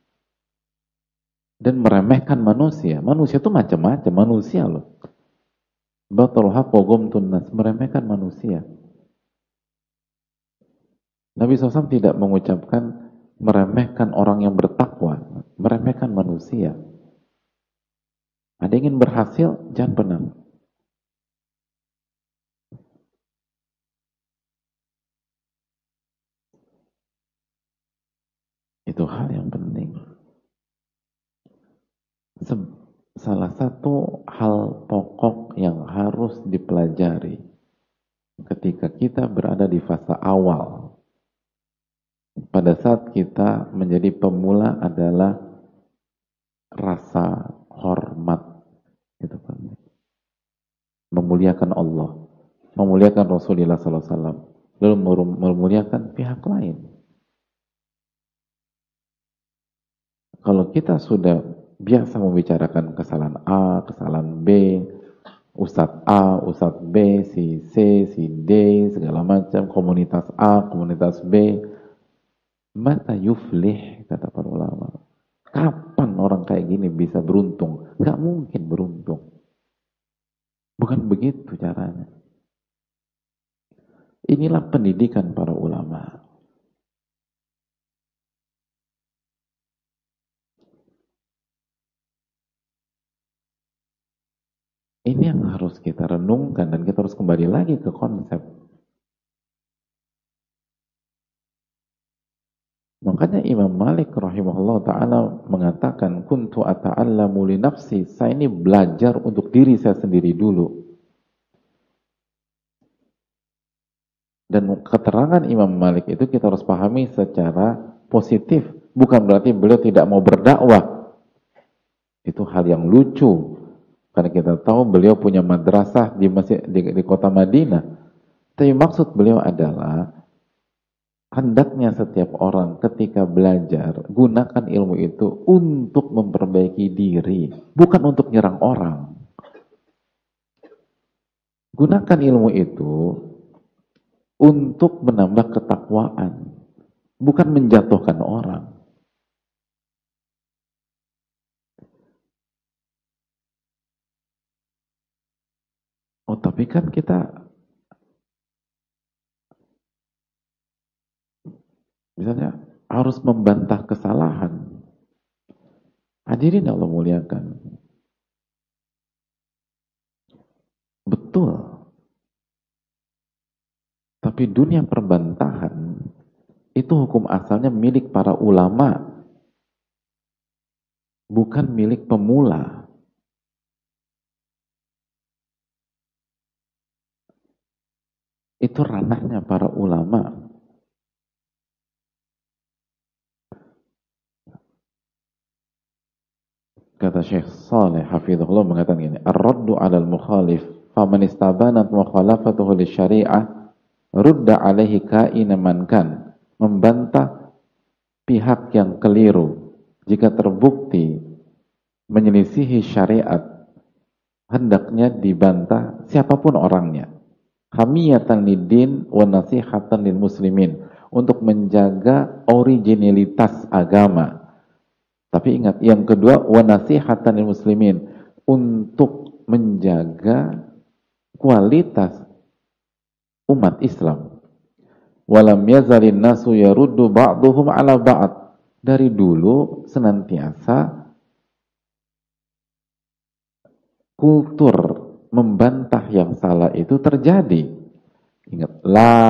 Dan meremehkan manusia. Manusia itu macam-macam, manusia loh. Batarul haq wa ghamdun nas, meremehkan manusia. Nabi SAW tidak mengucapkan meremehkan orang yang bertakwa, meremehkan manusia. Ada yang ingin berhasil, jangan pernah. Itu hal yang penting. Salah satu hal pokok yang harus dipelajari ketika kita berada di fase awal, pada saat kita menjadi pemula, adalah rasa hormat. Itu penting. Memuliakan Allah, memuliakan Rasulullah SAW, lalu memuliakan pihak lain. Kalau kita sudah biasa membicarakan kesalahan A, kesalahan B, Ustadz A, Ustadz B, si C, si D, segala macam, komunitas A, komunitas B, mata yuflih, kata para ulama. Kapan orang kayak gini bisa beruntung? Gak mungkin beruntung. Bukan begitu caranya. Inilah pendidikan para ulama. Ini yang harus kita renungkan, dan kita harus kembali lagi ke konsep. Makanya Imam Malik rahimahullah ta'ala mengatakan, kuntu ata'allamu li nafsi, saya ini belajar untuk diri saya sendiri dulu. Dan keterangan Imam Malik itu kita harus pahami secara positif. Bukan berarti beliau tidak mau berdakwah. Itu hal yang lucu. Karena kita tahu beliau punya madrasah di kota Madinah. Tapi maksud beliau adalah, hendaknya setiap orang ketika belajar, gunakan ilmu itu untuk memperbaiki diri, bukan untuk nyerang orang. Gunakan ilmu itu untuk menambah ketakwaan, bukan menjatuhkan orang. Oh, tapi kan kita misalnya harus membantah kesalahan. Hadirin Allah muliakan. Betul. Tapi dunia perbantahan itu hukum asalnya milik para ulama, bukan milik pemula. Itu ranahnya para ulama. Kata Syekh Saleh hafizahullah mengatakan gini, ar-raddu 'alal mukhalif faman istabanat mukhalafatuhu lisyari'ah rudda 'alaihi ka'ina man kan. Membantah pihak yang keliru jika terbukti menyelisihi syariat, hendaknya dibantah siapapun orangnya. Hamiyatan lidin wa nasihatan lil muslimin, untuk menjaga originalitas agama. Tapi ingat, yang kedua, wa nasihatan lil muslimin, untuk menjaga kualitas umat Islam. Walam yazalin nasu yaruddu ba'duhum ala ba'd, Dari dulu senantiasa kultur membantah yang salah itu terjadi. Ingat,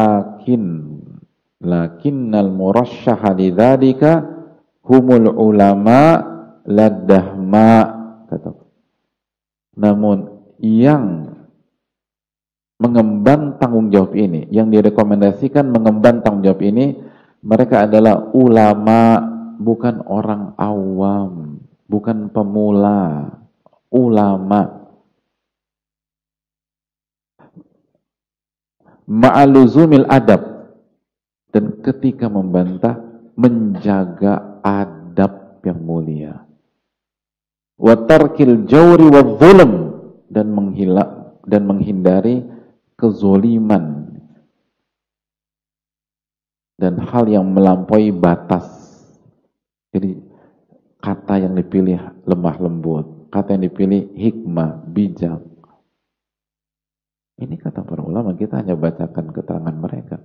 lakinnal murasyaha lidzalika humul ulama ladahma, kata. Namun yang mengemban tanggung jawab ini, yang direkomendasikan mengemban tanggung jawab ini, mereka adalah ulama, bukan orang awam, bukan pemula, ulama. Ma'aluzumil adab, dan ketika membantah menjaga adab yang mulia. Wa tarkil jawri wa zulm, dan menghindari kezoliman dan hal yang melampaui batas. Jadi kata yang dipilih lemah lembut, kata yang dipilih hikmah, bijak. Ini kata para ulama, kita hanya bacakan keterangan mereka.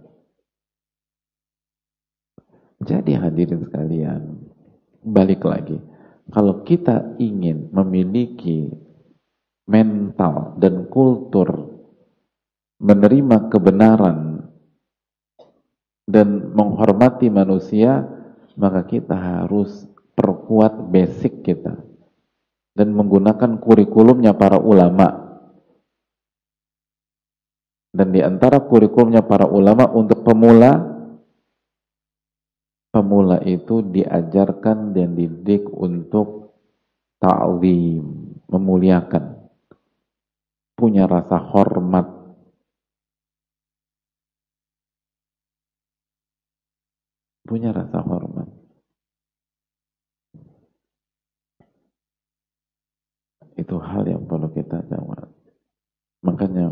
Jadi hadirin sekalian, balik lagi, kalau kita ingin memiliki mental dan kultur menerima kebenaran dan menghormati manusia, maka kita harus perkuat basic kita dan menggunakan kurikulumnya para ulama. Dan di antara kurikulumnya para ulama untuk pemula itu diajarkan dan dididik untuk ta'zim, memuliakan, punya rasa hormat, punya rasa hormat. Itu hal yang perlu kita jawab. Makanya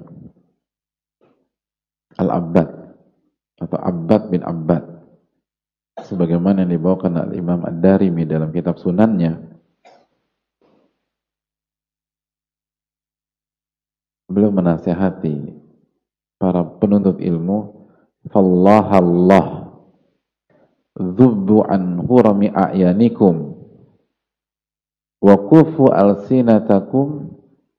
Al-Abbad atau Abbad bin Abbad, sebagaimana yang dibawakan oleh Imam Ad-Darimi dalam kitab Sunannya, beliau menasihati para penuntut ilmu, fallahallah dhubbu an hurami a'yanikum wa kufu alsinatakum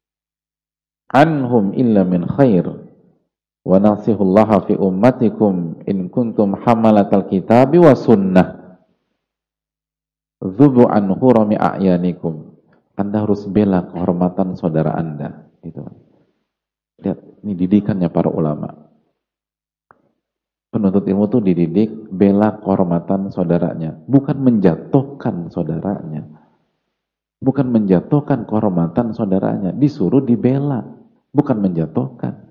anhum illa min khair wa nasihullaha fi ummatikum in kuntum hamalatal kitabi wa sunnah. Dhubbu an hurami a'yanikum, Anda harus bela kehormatan saudara Anda. Itu. Lihat, ini didikannya para ulama. Penuntut ilmu itu dididik bela kehormatan saudaranya, bukan menjatuhkan saudaranya, bukan menjatuhkan kehormatan saudaranya, disuruh dibela, bukan menjatuhkan.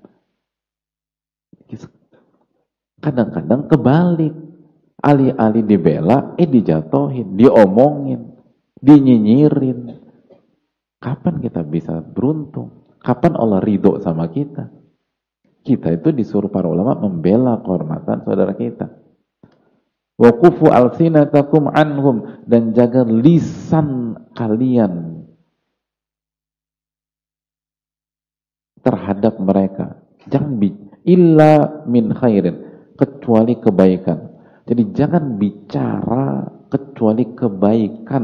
Kadang-kadang kebalik, alih-alih dibela, dijatuhin, diomongin, dinyinyirin. Kapan kita bisa beruntung? Kapan Allah ridho sama kita? Kita itu disuruh para ulama membela kehormatan saudara kita. Wa kufu alsinatakum anhum, dan jaga lisan kalian terhadap mereka. Jangan illa min khairin, kecuali kebaikan. Jadi jangan bicara kecuali kebaikan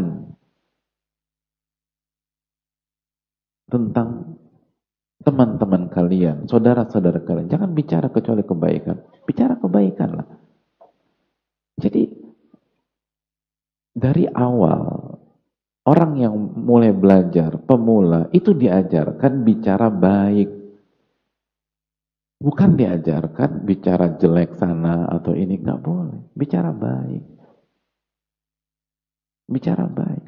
tentang teman-teman kalian, saudara-saudara kalian. Jangan bicara kecuali kebaikan. Bicara kebaikanlah. Jadi dari awal orang yang mulai belajar, pemula, itu diajarkan bicara baik. Bukan diajarkan bicara jelek sana atau ini, nggak boleh. Bicara baik. Bicara baik.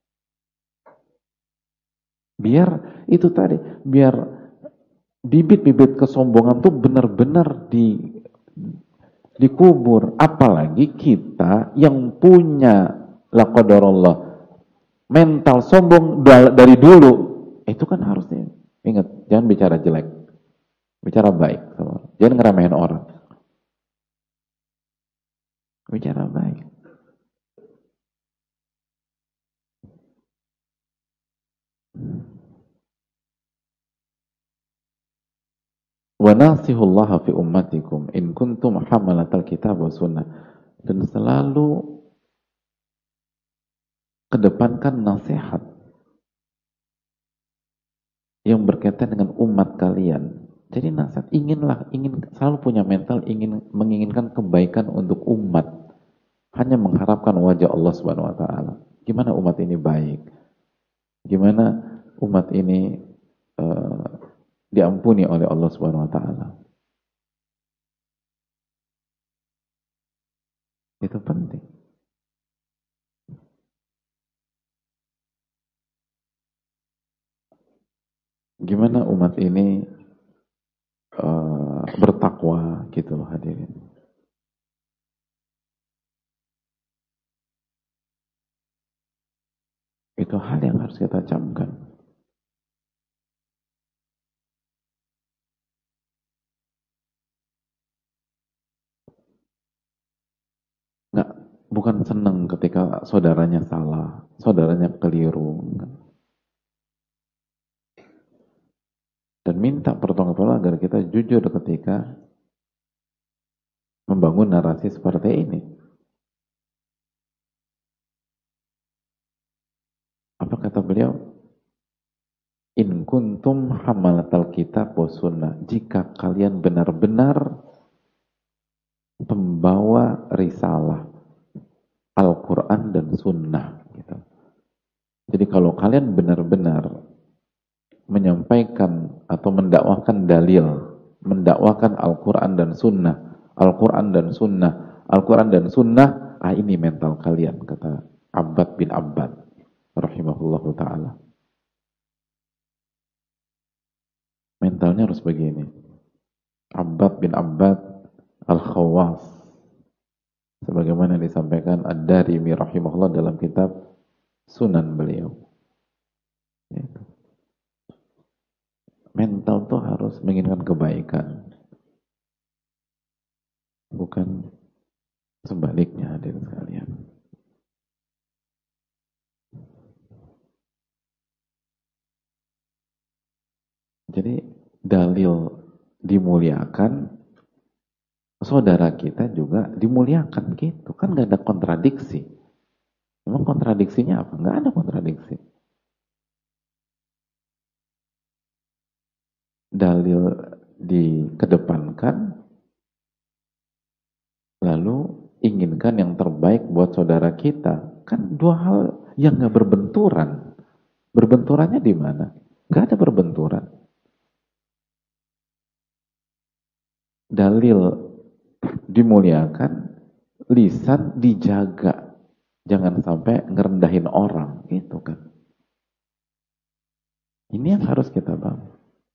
Biar itu tadi, biar bibit-bibit kesombongan tuh benar-benar dikubur. Apalagi kita yang punya laqadarullah mental sombong dari dulu, itu kan harusnya ingat, jangan bicara jelek. Bicara baik, jangan ngeremehin orang. Bicara baik. Wa nasihullaha fi ummatikum in kuntum hamalatal kitab wa sunnah, dan selalu kedepankan nasihat yang berkaitan dengan umat kalian. Jadi nasihat, ingin selalu punya mental menginginkan kebaikan untuk umat, hanya mengharapkan wajah Allah Subhanahu wa taala. Gimana umat ini baik? Gimana umat ini diampuni oleh Allah Subhanahu wa taala? Itu penting. Gimana umat ini bertakwa gitu loh hadirin. Itu hal yang harus kita camkan. Nggak, bukan senang ketika saudaranya salah, saudaranya keliru. Enggak. Dan minta pertolongan agar kita jujur ketika membangun narasi seperti ini. Apa kata beliau? In kuntum hamalatal kitab wa sunnah. Jika kalian benar-benar pembawa risalah Al-Quran dan sunnah. Gitu. Jadi kalau kalian benar-benar menyampaikan atau mendakwakan dalil, mendakwakan Al-Quran dan sunnah, Al-Quran dan sunnah, Al-Quran dan sunnah, ini mental kalian, kata Abbad bin Abbad rahimahullahu ta'ala. Mentalnya harus begini. Abbad bin Abbad Al-Khawas, sebagaimana disampaikan Ad-Darimi rahimahullah dalam kitab Sunan beliau. Mental tuh harus menginginkan kebaikan, bukan sebaliknya hadirin sekalian. Jadi dalil dimuliakan, saudara kita juga dimuliakan gitu. Kan gak ada kontradiksi. Memang kontradiksinya apa? Gak ada kontradiksi. Dalil dikedepankan, lalu inginkan yang terbaik buat saudara kita. Kan dua hal yang gak berbenturan. Berbenturannya di mana? Gak ada berbenturan. Dalil dimuliakan, lisan dijaga, jangan sampai ngerendahin orang, gitu kan. Ini yang harus kita bangun.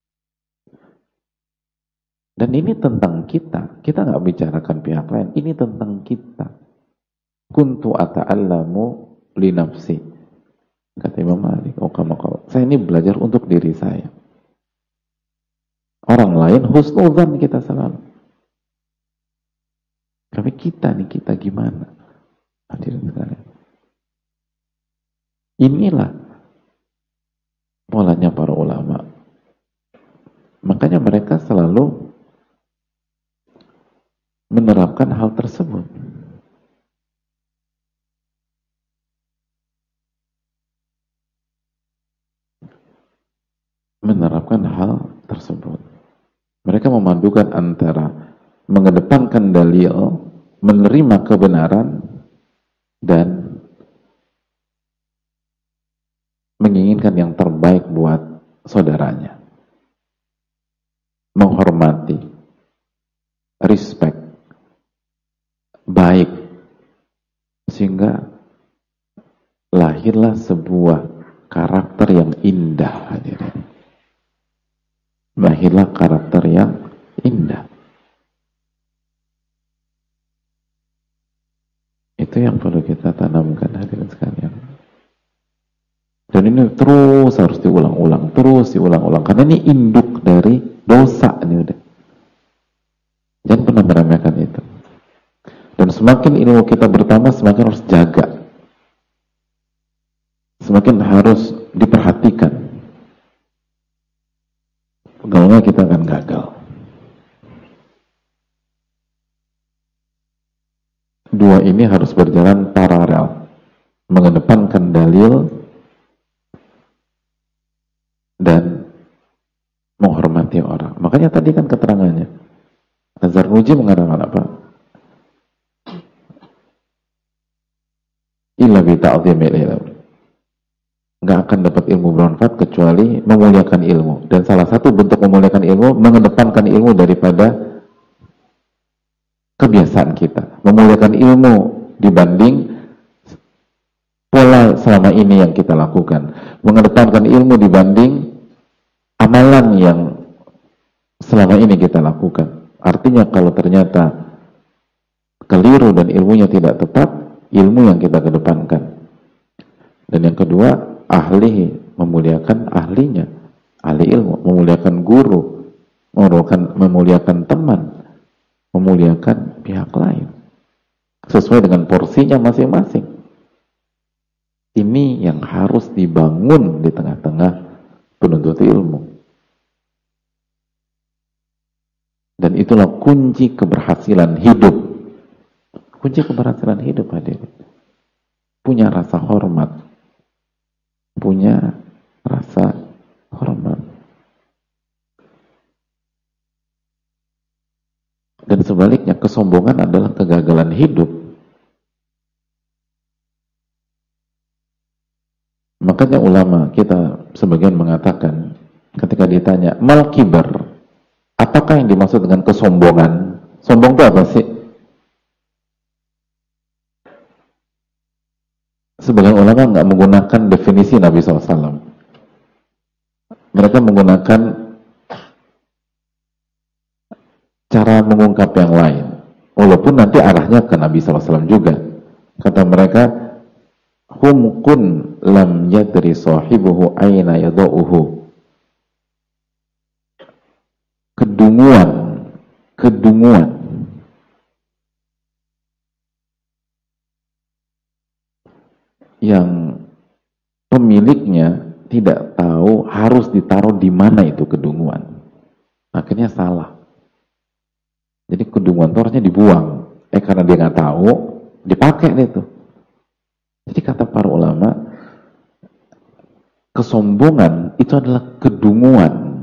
Dan ini tentang kita nggak bicarakan pihak lain, ini tentang kita. Kuntu ata'allamu li nafsi, kata Imam Malik. Saya ini belajar untuk diri saya. Orang lain husnudzan kita selalu. Tapi kita gimana? Hadirin sekalian. Inilah polanya para ulama. Makanya mereka selalu menerapkan hal tersebut. Menerapkan hal tersebut. Mereka memadukan antara mengedepankan dalil, menerima kebenaran, dan menginginkan yang terbaik buat saudaranya. Menghormati, respect, baik, sehingga lahirlah sebuah karakter yang indah, hadirin. Lahirlah karakter yang indah. Itu yang perlu kita tanamkan, hadirin sekalian. Dan ini terus harus diulang-ulang, karena ini induk dari dosa ini udah. Jangan pernah meremehkan itu. Dan semakin ilmu kita bertambah, semakin harus jaga. Semakin harus diperhatikan. Kalau nggak kita akan gagal. Dua ini harus berjalan paralel. mengedepankan dalil dan menghormati orang. Makanya tadi kan keterangannya Az-Zarnuji mengatakan apa? Illa bi ta'dhimil ilm. Nggak akan dapat ilmu bermanfaat kecuali memuliakan ilmu. Dan salah satu bentuk memuliakan ilmu, mengedepankan ilmu daripada kebiasaan kita. Memuliakan ilmu dibanding pola selama ini yang kita lakukan. Mengedepankan ilmu dibanding amalan yang selama ini kita lakukan. Artinya kalau ternyata keliru dan ilmunya tidak tepat, ilmu yang kita kedepankan. Dan yang kedua, ahli memuliakan ahlinya, ahli ilmu, memuliakan guru, memuliakan teman, memuliakan pihak lain sesuai dengan porsinya masing-masing. Ini yang harus dibangun di tengah-tengah penuntut ilmu, dan itulah kunci keberhasilan hidup. Kunci keberhasilan hidup, hadirin, punya rasa hormat, punya rasa hormat. Dan sebaliknya, kesombongan adalah kegagalan hidup. Makanya ulama kita sebagian mengatakan ketika ditanya mal kibar, apakah yang dimaksud dengan kesombongan? Sombong itu apa sih? Sebagian ulama nggak menggunakan definisi Nabi SAW. Mereka menggunakan cara mengungkap yang lain. Walaupun nanti arahnya ke Nabi SAW juga. Kata mereka, hum kun lam yadri sahibuhu aina yadauhu. Kedunguan yang pemiliknya tidak tahu harus ditaruh di mana itu kedunguan. Akhirnya salah. Jadi kedunguan itu harusnya dibuang. Karena dia nggak tahu, dipakai itu. Jadi kata para ulama, kesombongan itu adalah kedunguan.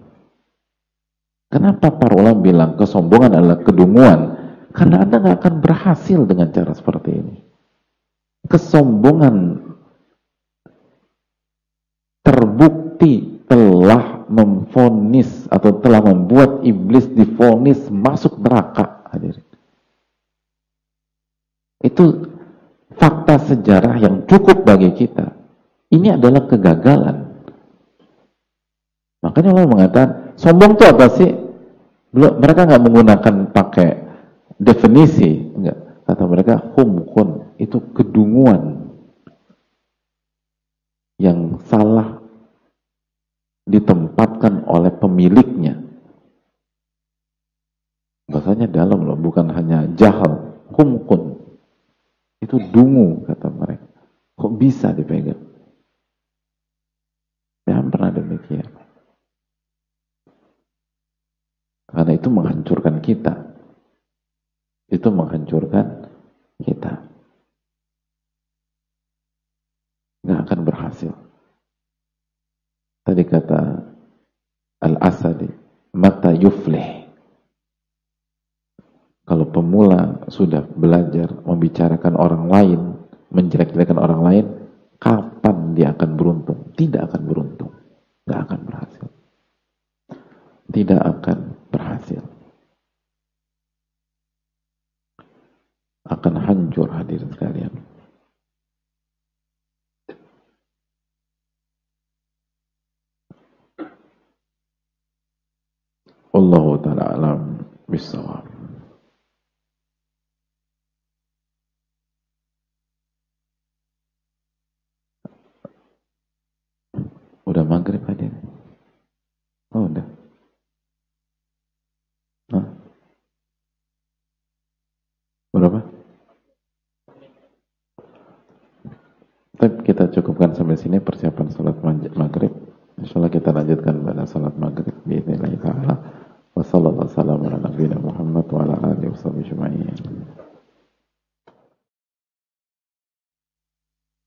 Kenapa para ulama bilang kesombongan adalah kedunguan? Karena Anda nggak akan berhasil dengan cara seperti ini. Kesombongan terbukti telah memvonis atau telah membuat iblis divonis masuk neraka, hadirin. Itu fakta sejarah yang cukup bagi kita. Ini adalah kegagalan. Makanya Allah mengatakan, sombong itu apa sih? Mereka nggak menggunakan pakai definisi, enggak. Kata mereka, humkun, itu kedunguan yang salah ditempatkan oleh pemiliknya. Bahasanya dalam loh, bukan hanya jahal. Humkun, itu dungu, kata mereka. Kok bisa dipegang? Jangan pernah demikian. Karena itu menghancurkan kita. Itu menghancurkan kita. Nggak akan berhasil. Tadi kata Al-Asadi, mata yuflih. Kalau pemula sudah belajar membicarakan orang lain, menjelek-jelekan orang lain, kapan dia akan beruntung? Tidak akan beruntung. Nggak akan berhasil. Tidak akan berhasil. Akan hancur, hadirin sekalian. Wallahu ta'ala alam bisawab. Udah maghrib, hadirin? Oh, udah. Hah? Berapa? Tapi kita cukupkan sampai sini persiapan salat maghrib. Insyaallah kita lanjutkan pada salat maghrib biidznillah taala. Wassallallahu ala nabiyina Muhammad wa ala alihi wasallam.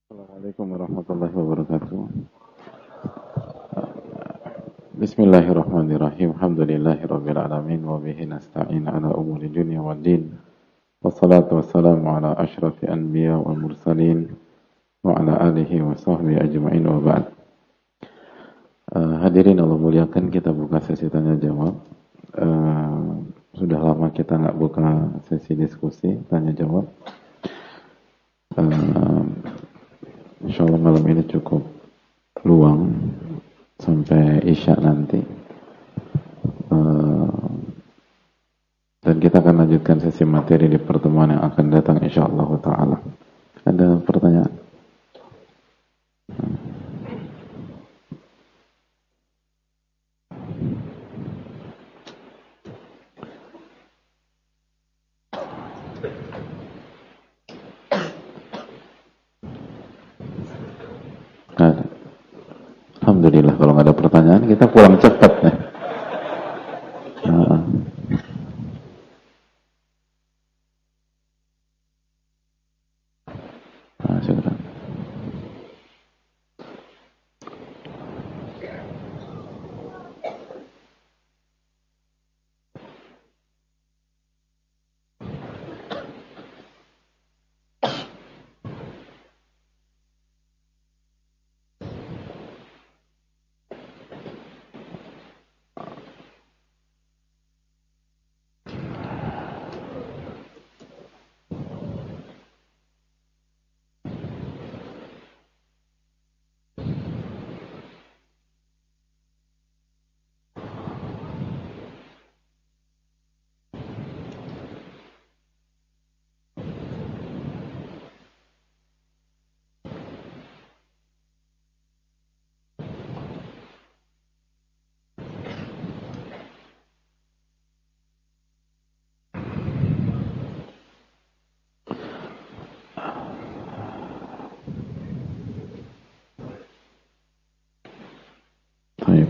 Assalamualaikum warahmatullahi wabarakatuh. Bismillahirrahmanirrahim. Alhamdulillahirabbil alamin wa bihi nasta'in ala umuri dunya waddin. Wassalatu wassalamu ala asyrafil anbiya wal mursalin wa ala alihi wa sahbihi ajma'in wa ba'd. Hadirin Allah muliakan, kita buka sesi tanya jawab. Sudah lama kita nggak buka sesi diskusi tanya jawab. Insyaallah malam ini cukup luang sampai Isya nanti, dan kita akan lanjutkan sesi materi di pertemuan yang akan datang insyaallah ta'ala. Ada pertanyaan? Ada. Alhamdulillah, kalau nggak ada pertanyaan kita pulang cepat ya. Syukur. Baik.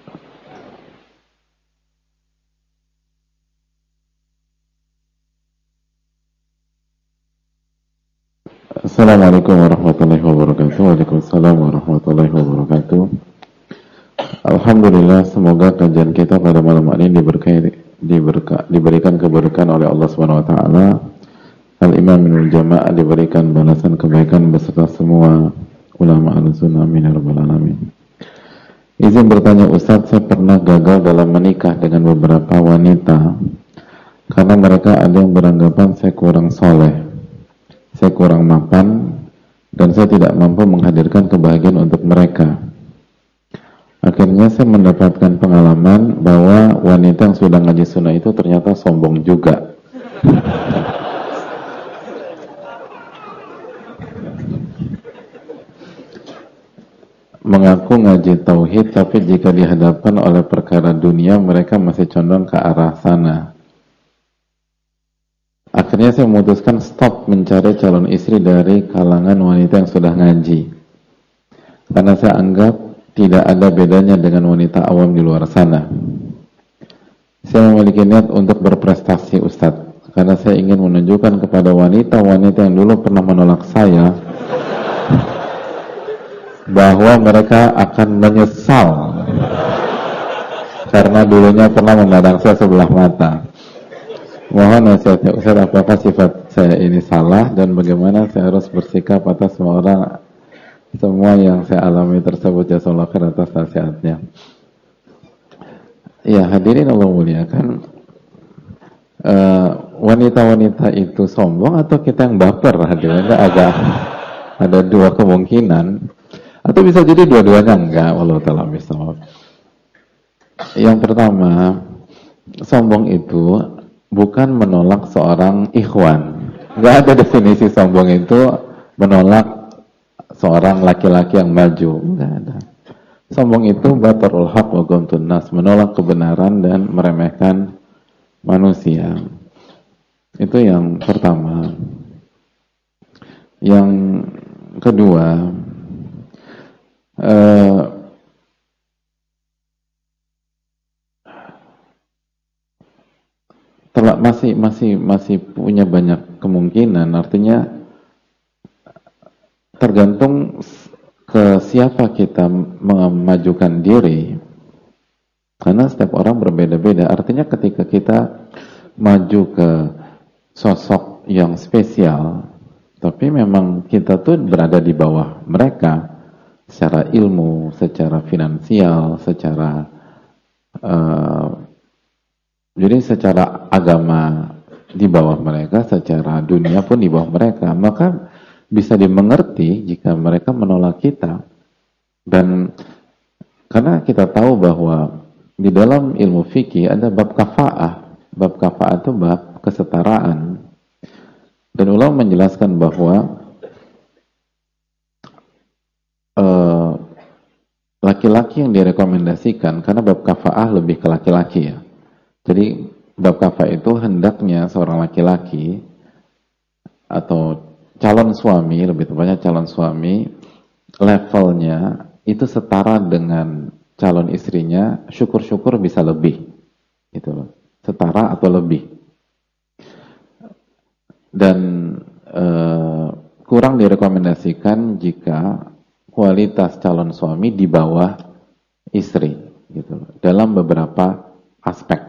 Assalamualaikum warahmatullahi wabarakatuh. Waalaikumsalam warahmatullahi wabarakatuh. Alhamdulillah, semoga kajian kita pada malam ini diberikan keberkahan oleh Allah Subhanahu wa taala. Al-Imam Ibnu Jamaah diberikan balasan kebaikan beserta semua ulama Ahlussunnah, amin ya rabbal alamin. Izin bertanya Ustaz, saya pernah gagal dalam menikah dengan beberapa wanita karena mereka ada yang beranggapan saya kurang soleh, saya kurang mapan, dan saya tidak mampu menghadirkan kebahagiaan untuk mereka. Akhirnya saya mendapatkan pengalaman bahwa wanita yang sudah ngaji sunnah itu ternyata sombong juga. Mengaku ngaji tauhid, tapi jika dihadapkan oleh perkara dunia, mereka masih condong ke arah sana. Akhirnya saya memutuskan stop mencari calon istri dari kalangan wanita yang sudah ngaji, karena saya anggap tidak ada bedanya dengan wanita awam di luar sana. Saya memiliki niat untuk berprestasi Ustadz, karena saya ingin menunjukkan kepada wanita-wanita yang dulu pernah menolak saya bahwa mereka akan menyesal karena dulunya pernah memandang saya sebelah mata. Mohon nasihatnya Ustaz, apakah sifat saya ini salah dan bagaimana saya harus bersikap atas semua yang saya alami tersebut. Jazakallahu khair atas nasihatnya. Ya, hadirin Allah muliakan, wanita-wanita itu sombong atau kita yang baper? Hadirin, ada dua kemungkinan. Atau bisa jadi dua-duanya enggak, wallahu ta'ala bishawab. Yang pertama, sombong itu bukan menolak seorang ikhwan. Enggak ada definisi sombong itu menolak seorang laki-laki yang maju, enggak ada. Sombong itu batarul haq wa ghamtun nas, menolak kebenaran dan meremehkan manusia. Itu yang pertama. Yang kedua, masih punya banyak kemungkinan. Artinya tergantung ke siapa kita memajukan diri, karena setiap orang berbeda-beda. Artinya ketika kita maju ke sosok yang spesial, tapi memang kita tuh berada di bawah mereka secara ilmu, secara finansial, secara jadi secara agama di bawah mereka, secara dunia pun di bawah mereka, maka bisa dimengerti jika mereka menolak kita. Dan karena kita tahu bahwa di dalam ilmu fikih ada bab kafa'ah. Bab kafa'ah itu bab kesetaraan. Dan ulama menjelaskan bahwa laki-laki yang direkomendasikan, karena bab kafa'ah lebih ke laki-laki ya. Jadi bab kafa'ah itu hendaknya seorang laki-laki atau calon suami, lebih tepatnya calon suami, levelnya itu setara dengan calon istrinya, syukur-syukur bisa lebih, gitu loh, setara atau lebih. Dan kurang direkomendasikan jika kualitas calon suami di bawah istri, gitu loh, dalam beberapa aspek.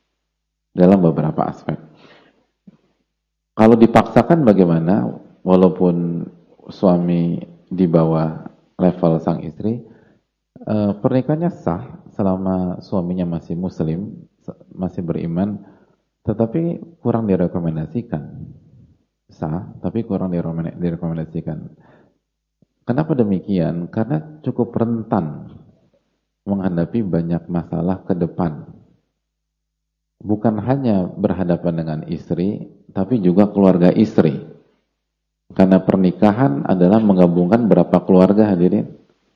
Kalau dipaksakan bagaimana? Walaupun suami di bawah level sang istri, pernikahannya sah selama suaminya masih muslim, masih beriman, tetapi kurang direkomendasikan. Sah, tapi kurang direkomendasikan. Kenapa demikian? Karena cukup rentan menghadapi banyak masalah ke depan. Bukan hanya berhadapan dengan istri, tapi juga keluarga istri. Karena pernikahan adalah menggabungkan berapa keluarga, hadirin?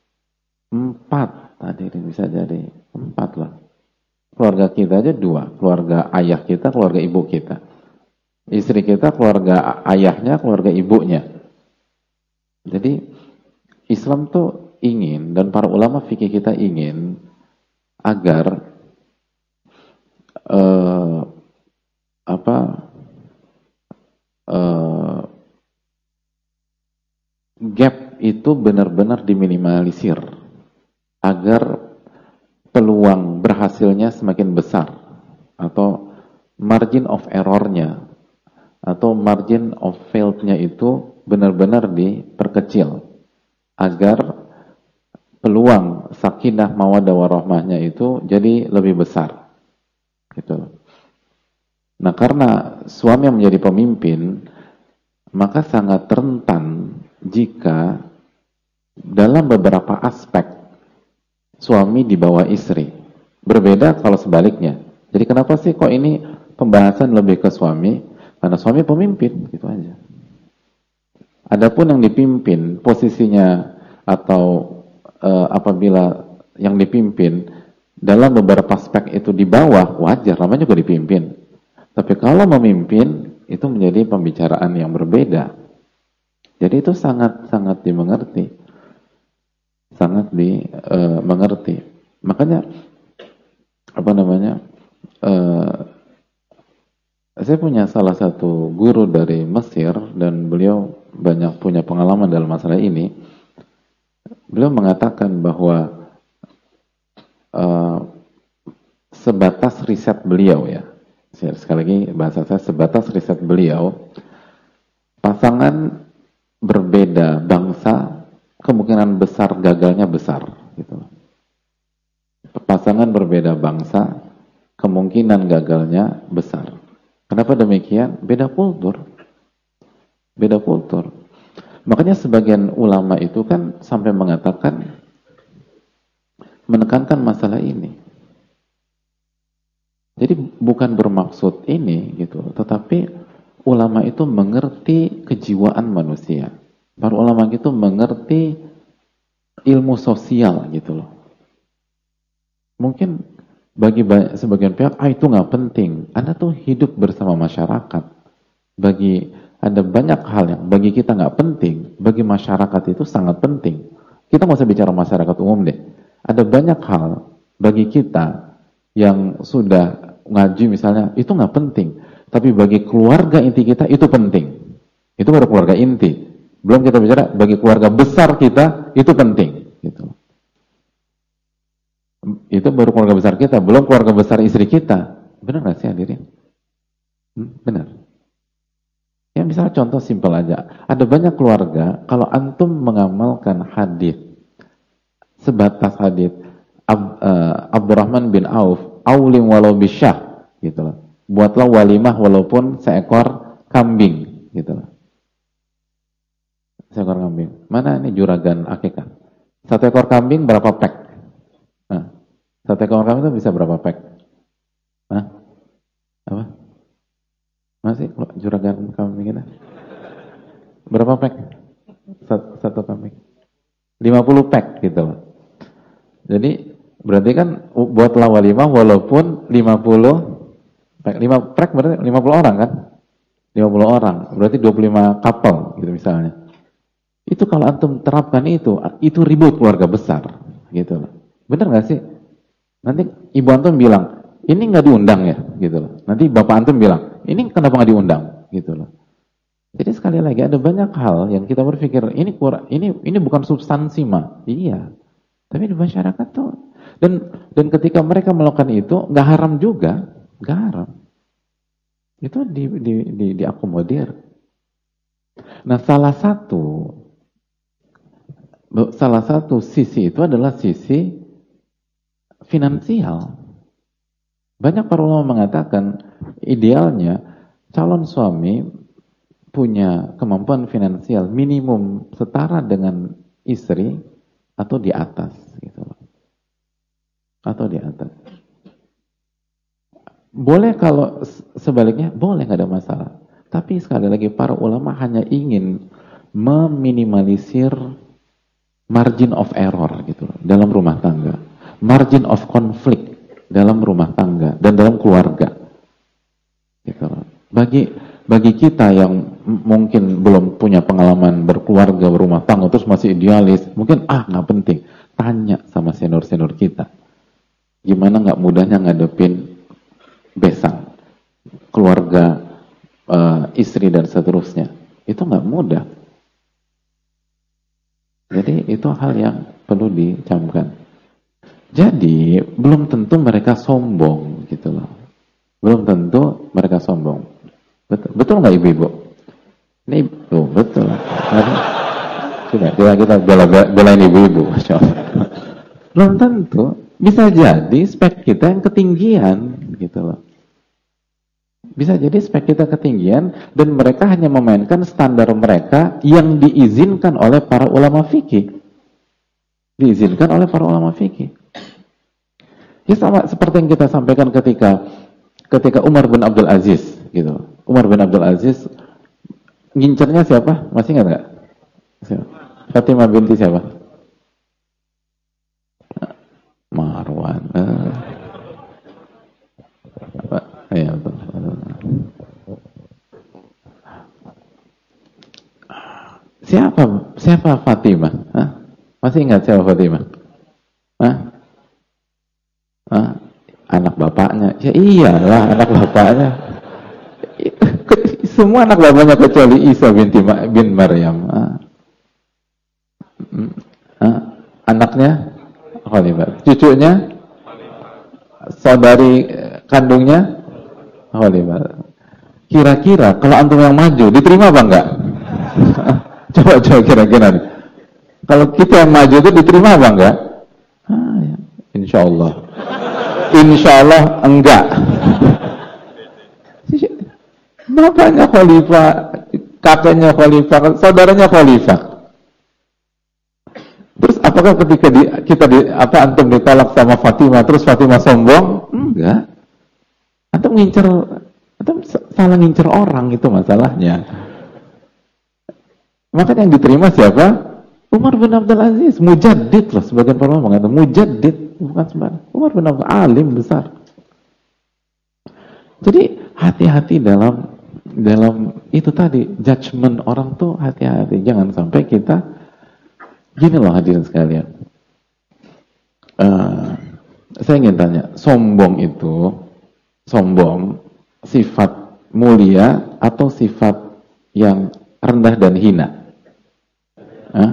4, hadirin, bisa jadi 4 lah. Keluarga kita aja 2, keluarga ayah kita, keluarga ibu kita. Istri kita, keluarga ayahnya, keluarga ibunya. Jadi Islam tuh ingin, dan para ulama fikih kita ingin agar gap itu benar-benar diminimalisir agar peluang berhasilnya semakin besar, atau margin of error-nya atau margin of failed-nya itu benar-benar diperkecil agar peluang sakinah mawaddah warahmahnya itu jadi lebih besar. Gitu. Nah, karena suami yang menjadi pemimpin, maka sangat rentan jika dalam beberapa aspek suami di bawah istri. Berbeda kalau sebaliknya. Jadi kenapa sih kok ini pembahasan lebih ke suami? Karena suami pemimpin, gitu aja. Adapun yang dipimpin posisinya atau apabila yang dipimpin dalam beberapa aspek itu di bawah, wajar, namanya juga dipimpin. Tapi kalau memimpin, itu menjadi pembicaraan yang berbeda. Jadi itu sangat dimengerti. Sangat dimengerti. Makanya, saya punya salah satu guru dari Mesir, dan beliau banyak punya pengalaman dalam masalah ini. Beliau mengatakan bahwa sebatas riset beliau ya, sekali lagi bahasa saya, sebatas riset beliau, pasangan berbeda bangsa kemungkinan besar gagalnya besar, gitu. Pasangan berbeda bangsa kemungkinan gagalnya besar. Kenapa demikian? Beda kultur. Makanya sebagian ulama itu kan sampai mengatakan, menekankan masalah ini. Jadi bukan bermaksud ini gitu, tetapi ulama itu mengerti kejiwaan manusia. Para ulama itu mengerti ilmu sosial gitu loh. Mungkin bagi sebagian pihak, itu nggak penting. Anda tuh hidup bersama masyarakat. Ada banyak hal yang bagi kita nggak penting, bagi masyarakat itu sangat penting. Kita nggak usah bicara masyarakat umum deh. Ada banyak hal bagi kita yang sudah ngaji misalnya, itu nggak penting. Tapi bagi keluarga inti kita itu penting. Itu baru keluarga inti. Belum kita bicara bagi keluarga besar kita itu penting, gitu. Itu baru keluarga besar kita, belum keluarga besar istri kita. Benar nggak sih hadirin? Benar. Ya misalnya contoh simpel aja. Ada banyak keluarga, kalau antum mengamalkan hadis sebatas hadis Abdurrahman bin Auf, aulim walau bisyah, gitu loh. Buatlah walimah walaupun seekor kambing, gitu loh. Seekor kambing. Mana ini juragan akikah? Satu ekor kambing berapa pek? Nah, satu ekor kambing itu bisa berapa pek? Hah? Apa? Masih juragan kambing kita? Berapa pek? Satu kambing. 50 pek gitu loh. Jadi berarti kan buatlah walimah walaupun 50 pek. 5 pek berarti 50 orang kan? 50 orang. Berarti 25 couple gitu misalnya. Itu kalau antum terapkan itu ribut keluarga besar gitu loh. Bener gak sih? Nanti ibu antum bilang, ini nggak diundang ya, gitu loh. Nanti bapak antum bilang, ini kenapa nggak diundang, gitu loh. Jadi sekali lagi ada banyak hal yang kita berpikir ini bukan substansi mah, iya. Tapi di masyarakat tuh dan ketika mereka melakukan itu nggak haram juga, nggak haram. Itu diakomodir. Nah salah satu sisi itu adalah sisi finansial. Banyak para ulama mengatakan idealnya calon suami punya kemampuan finansial minimum setara dengan istri atau di atas gitu loh. Atau di atas. Boleh kalau sebaliknya boleh, nggak ada masalah. Tapi sekali lagi para ulama hanya ingin meminimalisir margin of error gitu loh, dalam rumah tangga. Margin of conflict dalam rumah tangga dan dalam keluarga. Gitu. Bagi kita yang mungkin belum punya pengalaman berkeluarga, berumah tangga, terus masih idealis, mungkin nggak penting. Tanya sama senior-senior kita, gimana nggak mudahnya ngadepin besan, keluarga, istri dan seterusnya. Itu nggak mudah. Jadi itu hal yang perlu dicamkan. Jadi belum tentu mereka sombong gitu loh. Belum tentu mereka sombong. Betul nggak ibu-ibu? Ini betul. Sudah kita belain ibu-ibu. Belum tentu. Bisa jadi spek kita yang ketinggian gitu loh. Bisa jadi spek kita ketinggian dan mereka hanya memainkan standar mereka yang diizinkan oleh para ulama fikih. Diizinkan oleh para ulama fikih. Ya sama seperti yang kita sampaikan ketika Umar bin Abdul Aziz gitu. Umar bin Abdul Aziz ngincernya siapa? Masih ingat nggak? Fatimah binti siapa? Marwan. Ya, betul. Siapa Fatimah? Hah? Masih ingat siapa Fatimah? Hah? Anak bapaknya. Ya iyalah anak bapaknya. Semua anak bapaknya kecuali Isa bin Maryam. Anaknya Khalifah. Cucunya saudari kandungnya Khalifah. Kira-kira kalau antum yang maju diterima apa enggak? Coba kira-kira nih. Kalau kita yang maju itu diterima apa enggak? Ya. Insya Allah enggak. Bapaknya khalifah, kakeknya khalifah, saudaranya khalifah. Terus apakah ketika antum ditolak sama Fatimah, terus Fatimah sombong? Enggak. Antum salah ngincer orang, itu masalahnya. Maka yang diterima siapa? Umar bin Abdul Aziz, mujaddid loh, sebagian para ulama mengatakan mujaddid, bukan sembarang. Umar bin Abdul Aziz, alim besar. Jadi hati-hati dalam itu tadi, judgement orang tuh hati-hati, jangan sampai kita gini loh hadirin sekalian. Saya ingin tanya, sombong sifat mulia atau sifat yang rendah dan hina? Hah?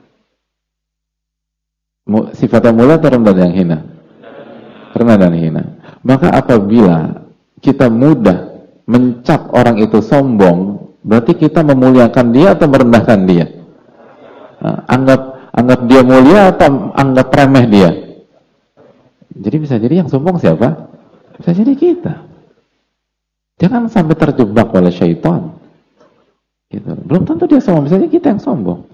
Sifat yang mulia atau rendah dan hina? Rendah dan hina. Maka apabila kita mudah mencap orang itu sombong, berarti kita memuliakan dia atau merendahkan dia? Nah, anggap dia mulia atau anggap remeh dia? Jadi bisa jadi yang sombong siapa? Bisa jadi kita. Jangan sampai terjebak oleh syaitan. Gitu. Belum tentu dia sombong, bisa jadi kita yang sombong.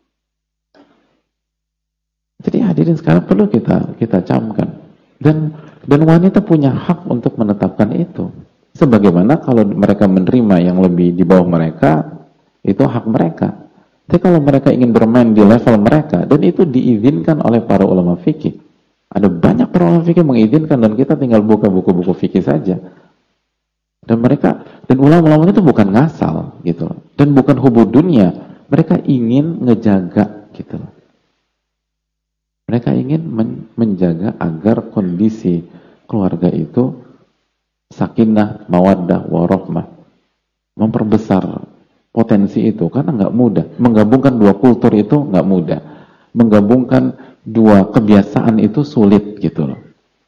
Jadi hadirin sekarang perlu kita camkan. Dan wanita punya hak untuk menetapkan itu. Sebagaimana kalau mereka menerima yang lebih di bawah mereka, itu hak mereka. Tapi kalau mereka ingin bermain di level mereka, dan itu diizinkan oleh para ulama fikih. Ada banyak para ulama fikih mengizinkan, dan kita tinggal buka buku-buku fikih saja. Dan ulama-ulama itu bukan ngasal, gitu loh. Dan bukan hubud dunia. Mereka ingin ngejaga, gitu loh. Mereka ingin menjaga agar kondisi keluarga itu sakinah, mawaddah, warahmah, memperbesar potensi itu, karena nggak mudah. Menggabungkan dua kultur itu nggak mudah. Menggabungkan dua kebiasaan itu sulit, gitu loh.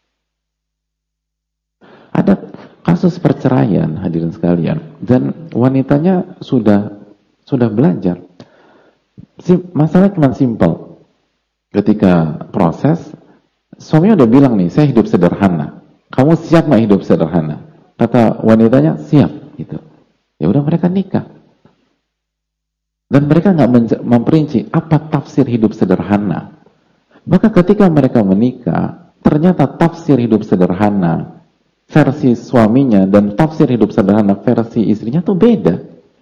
Ada kasus perceraian, hadirin sekalian, dan wanitanya sudah belajar. Masalah cuma simpel. Ketika proses, suaminya udah bilang nih, saya hidup sederhana. Kamu siap nggak hidup sederhana? Kata wanitanya, siap. Gitu. Ya udah mereka nikah. Dan mereka nggak memperinci apa tafsir hidup sederhana. Maka ketika mereka menikah, ternyata tafsir hidup sederhana versi suaminya dan tafsir hidup sederhana versi istrinya tuh beda.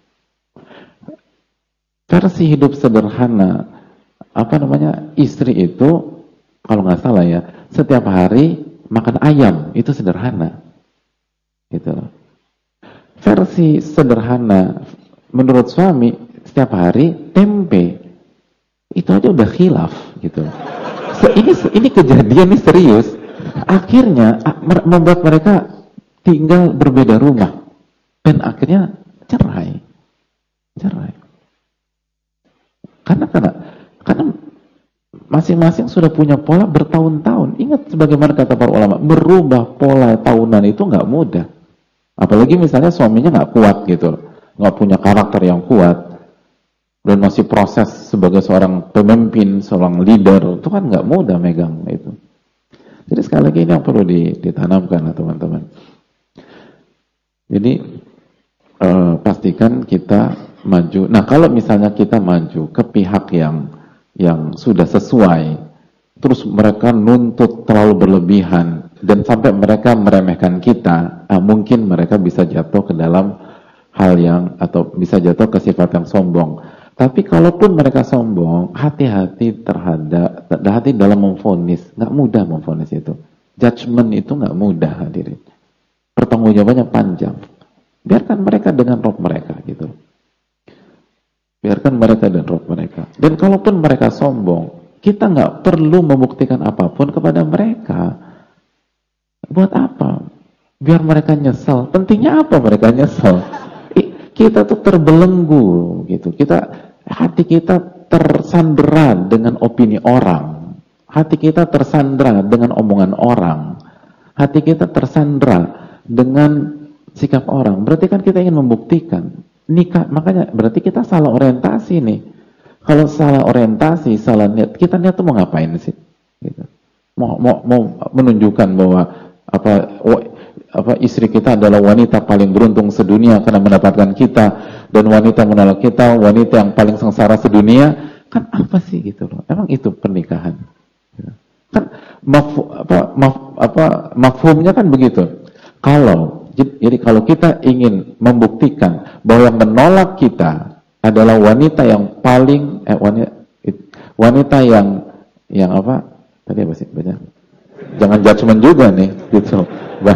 Versi hidup sederhana istri itu, kalau nggak salah ya, setiap hari makan ayam, itu sederhana. Gitu. Versi sederhana menurut suami, setiap hari tempe, itu aja udah khilaf. Gitu. Ini kejadian, ini serius. Akhirnya membuat mereka tinggal berbeda rumah. Dan akhirnya cerai. Karena masing-masing sudah punya pola bertahun-tahun. Ingat sebagaimana kata para ulama, merubah pola tahunan itu nggak mudah. Apalagi misalnya suaminya nggak kuat gitu, nggak punya karakter yang kuat, dan masih proses sebagai seorang pemimpin, seorang leader, itu kan nggak mudah megang itu. Jadi sekali lagi ini yang perlu ditanamkan teman-teman. Jadi pastikan kita maju. Nah kalau misalnya kita maju ke pihak yang sudah sesuai, terus mereka nuntut terlalu berlebihan dan sampai mereka meremehkan kita, mungkin mereka bisa jatuh ke dalam hal atau bisa jatuh ke sifat yang sombong. Tapi kalaupun mereka sombong, hati-hati dalam memvonis. Nggak mudah memvonis itu. Judgment itu nggak mudah, hadirin. Pertanggungjawabannya panjang. Biarkan mereka dengan roh mereka, gitu. Biarkan mereka dan roh mereka. Dan kalaupun mereka sombong, kita nggak perlu membuktikan apapun kepada mereka. Buat apa? Biar mereka nyesel. Pentingnya apa mereka nyesel? Kita tuh terbelenggu, gitu. Hati kita tersandera dengan opini orang. Hati kita tersandera dengan omongan orang. Hati kita tersandera dengan sikap orang. Berarti kan kita ingin membuktikan. Nikah, makanya berarti kita salah orientasi nih. Kalau salah orientasi, salah niat, kita niat tuh mau ngapain sih? Gitu. Mau menunjukkan bahwa istri kita adalah wanita paling beruntung sedunia karena mendapatkan kita, dan wanita menolak kita, wanita yang paling sengsara sedunia. Kan apa sih gitu loh? Emang itu pernikahan? Kan mafhumnya kan begitu. Jadi kalau kita ingin membuktikan bahwa yang menolak kita adalah wanita yang paling wanita yang apa? Tadi apa sih baca? Jangan judgement juga nih, gitu.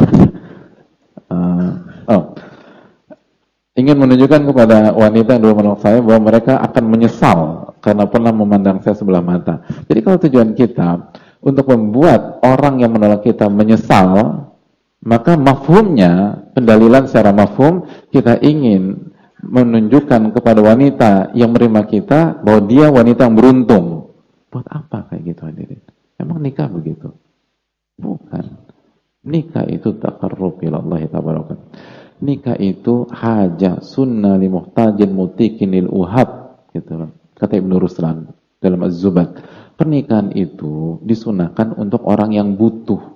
Ingin menunjukkan kepada wanita yang dulu menolak saya bahwa mereka akan menyesal karena pernah memandang saya sebelah mata. Jadi kalau tujuan kita untuk membuat orang yang menolak kita menyesal, maka mafhumnya, pendalilan secara mafhum, kita ingin menunjukkan kepada wanita yang menerima kita bahwa dia wanita yang beruntung. Buat apa kayak gitu hadirin? Emang nikah begitu? Bukan. Nikah itu taqarrub ila Allah tabaraka. Nikah itu hajah sunnah li muhtajin mutikin lil uhab gitu. Kata Ibnu Ruslan dalam Az-Zubat. Pernikahan itu disunahkan untuk orang yang butuh,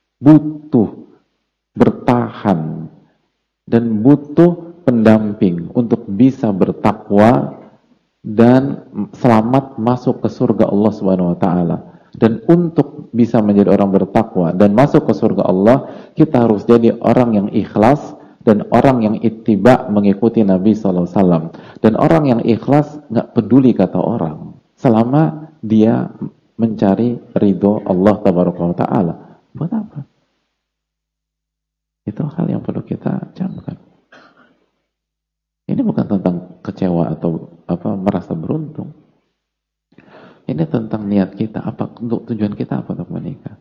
bertahan, dan butuh pendamping untuk bisa bertakwa dan selamat masuk ke surga Allah Subhanahu wa taala. Dan untuk bisa menjadi orang bertakwa dan masuk ke surga Allah, kita harus jadi orang yang ikhlas dan orang yang ittiba mengikuti Nabi SAW. Dan orang yang ikhlas nggak peduli kata orang, selama dia mencari ridho Allah Taala. Buat apa? Itu hal yang perlu kita camkan. Ini bukan tentang kecewa atau merasa beruntung. Ini tentang niat kita, untuk tujuan kita apa untuk menikah.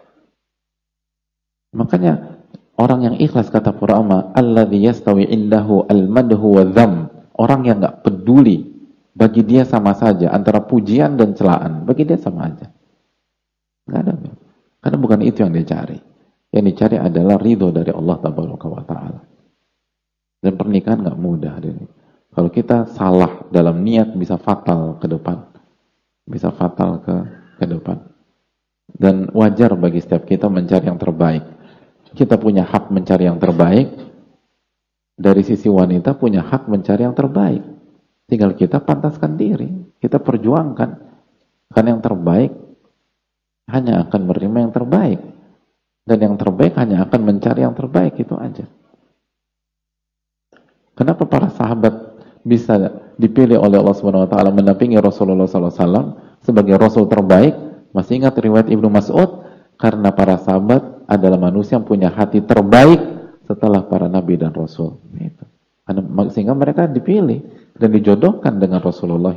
Makanya orang yang ikhlas, kata para ulama, alladzi yastawi indahu al-madhu wa dham. Orang yang enggak peduli, bagi dia sama saja antara pujian dan celaan, bagi dia sama aja. Enggak ada. Karena bukan itu yang dia cari. Yang dicari adalah ridho dari Allah Taala. Dan pernikahan enggak mudah. Kalau kita salah dalam niat bisa fatal ke depan. Bisa fatal ke depan. Dan wajar bagi setiap kita mencari yang terbaik. Kita punya hak mencari yang terbaik. Dari sisi wanita punya hak mencari yang terbaik. Tinggal kita pantaskan diri. Kita perjuangkan. Karena yang terbaik hanya akan menerima yang terbaik. Dan yang terbaik hanya akan mencari yang terbaik. Itu aja. Kenapa para sahabat bisa dipilih oleh Allah Subhanahu wa taala mendampingi Rasulullah SAW sebagai rasul terbaik? Masih ingat riwayat Ibnu Mas'ud? Karena para sahabat adalah manusia yang punya hati terbaik setelah para nabi dan rasul. Itu. Sehingga mereka dipilih dan dijodohkan dengan Rasulullah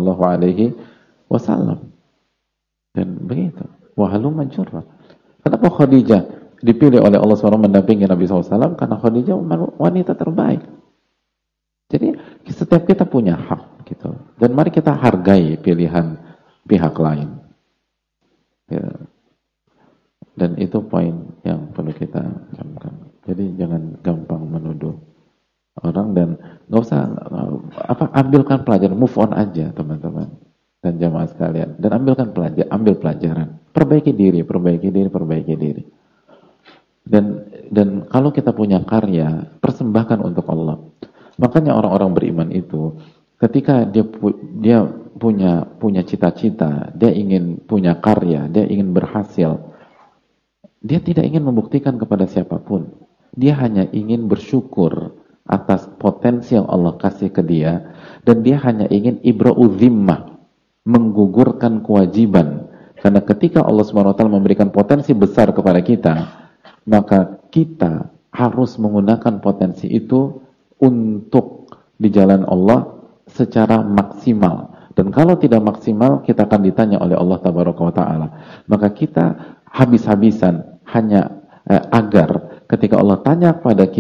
SAW. Dan begitu. Wahalumma jurra. Kenapa Khadijah dipilih oleh Allah SWT mendampingi Nabi SAW? Karena Khadijah wanita terbaik. Jadi setiap kita punya hak gitu. Dan mari kita hargai pilihan pihak lain. Ya. Dan itu poin yang perlu kita camkan. Jadi jangan gampang menuduh orang dan nggak usah ambilkan pelajaran, move on aja teman-teman dan jamaah sekalian. Dan ambil pelajaran. Perbaiki diri. Dan kalau kita punya karya, persembahkan untuk Allah. Makanya orang-orang beriman itu ketika dia punya cita-cita, dia ingin punya karya, dia ingin berhasil, dia tidak ingin membuktikan kepada siapapun. Dia hanya ingin bersyukur atas potensi yang Allah kasih ke dia, dan dia hanya ingin ibra'u dhimmah, menggugurkan kewajiban. Karena ketika Allah SWT memberikan potensi besar kepada kita, maka kita harus menggunakan potensi itu untuk di jalan Allah secara maksimal. Dan kalau tidak maksimal, kita akan ditanya oleh Allah Taala. Maka kita habis-habisan hanya agar ketika Allah tanya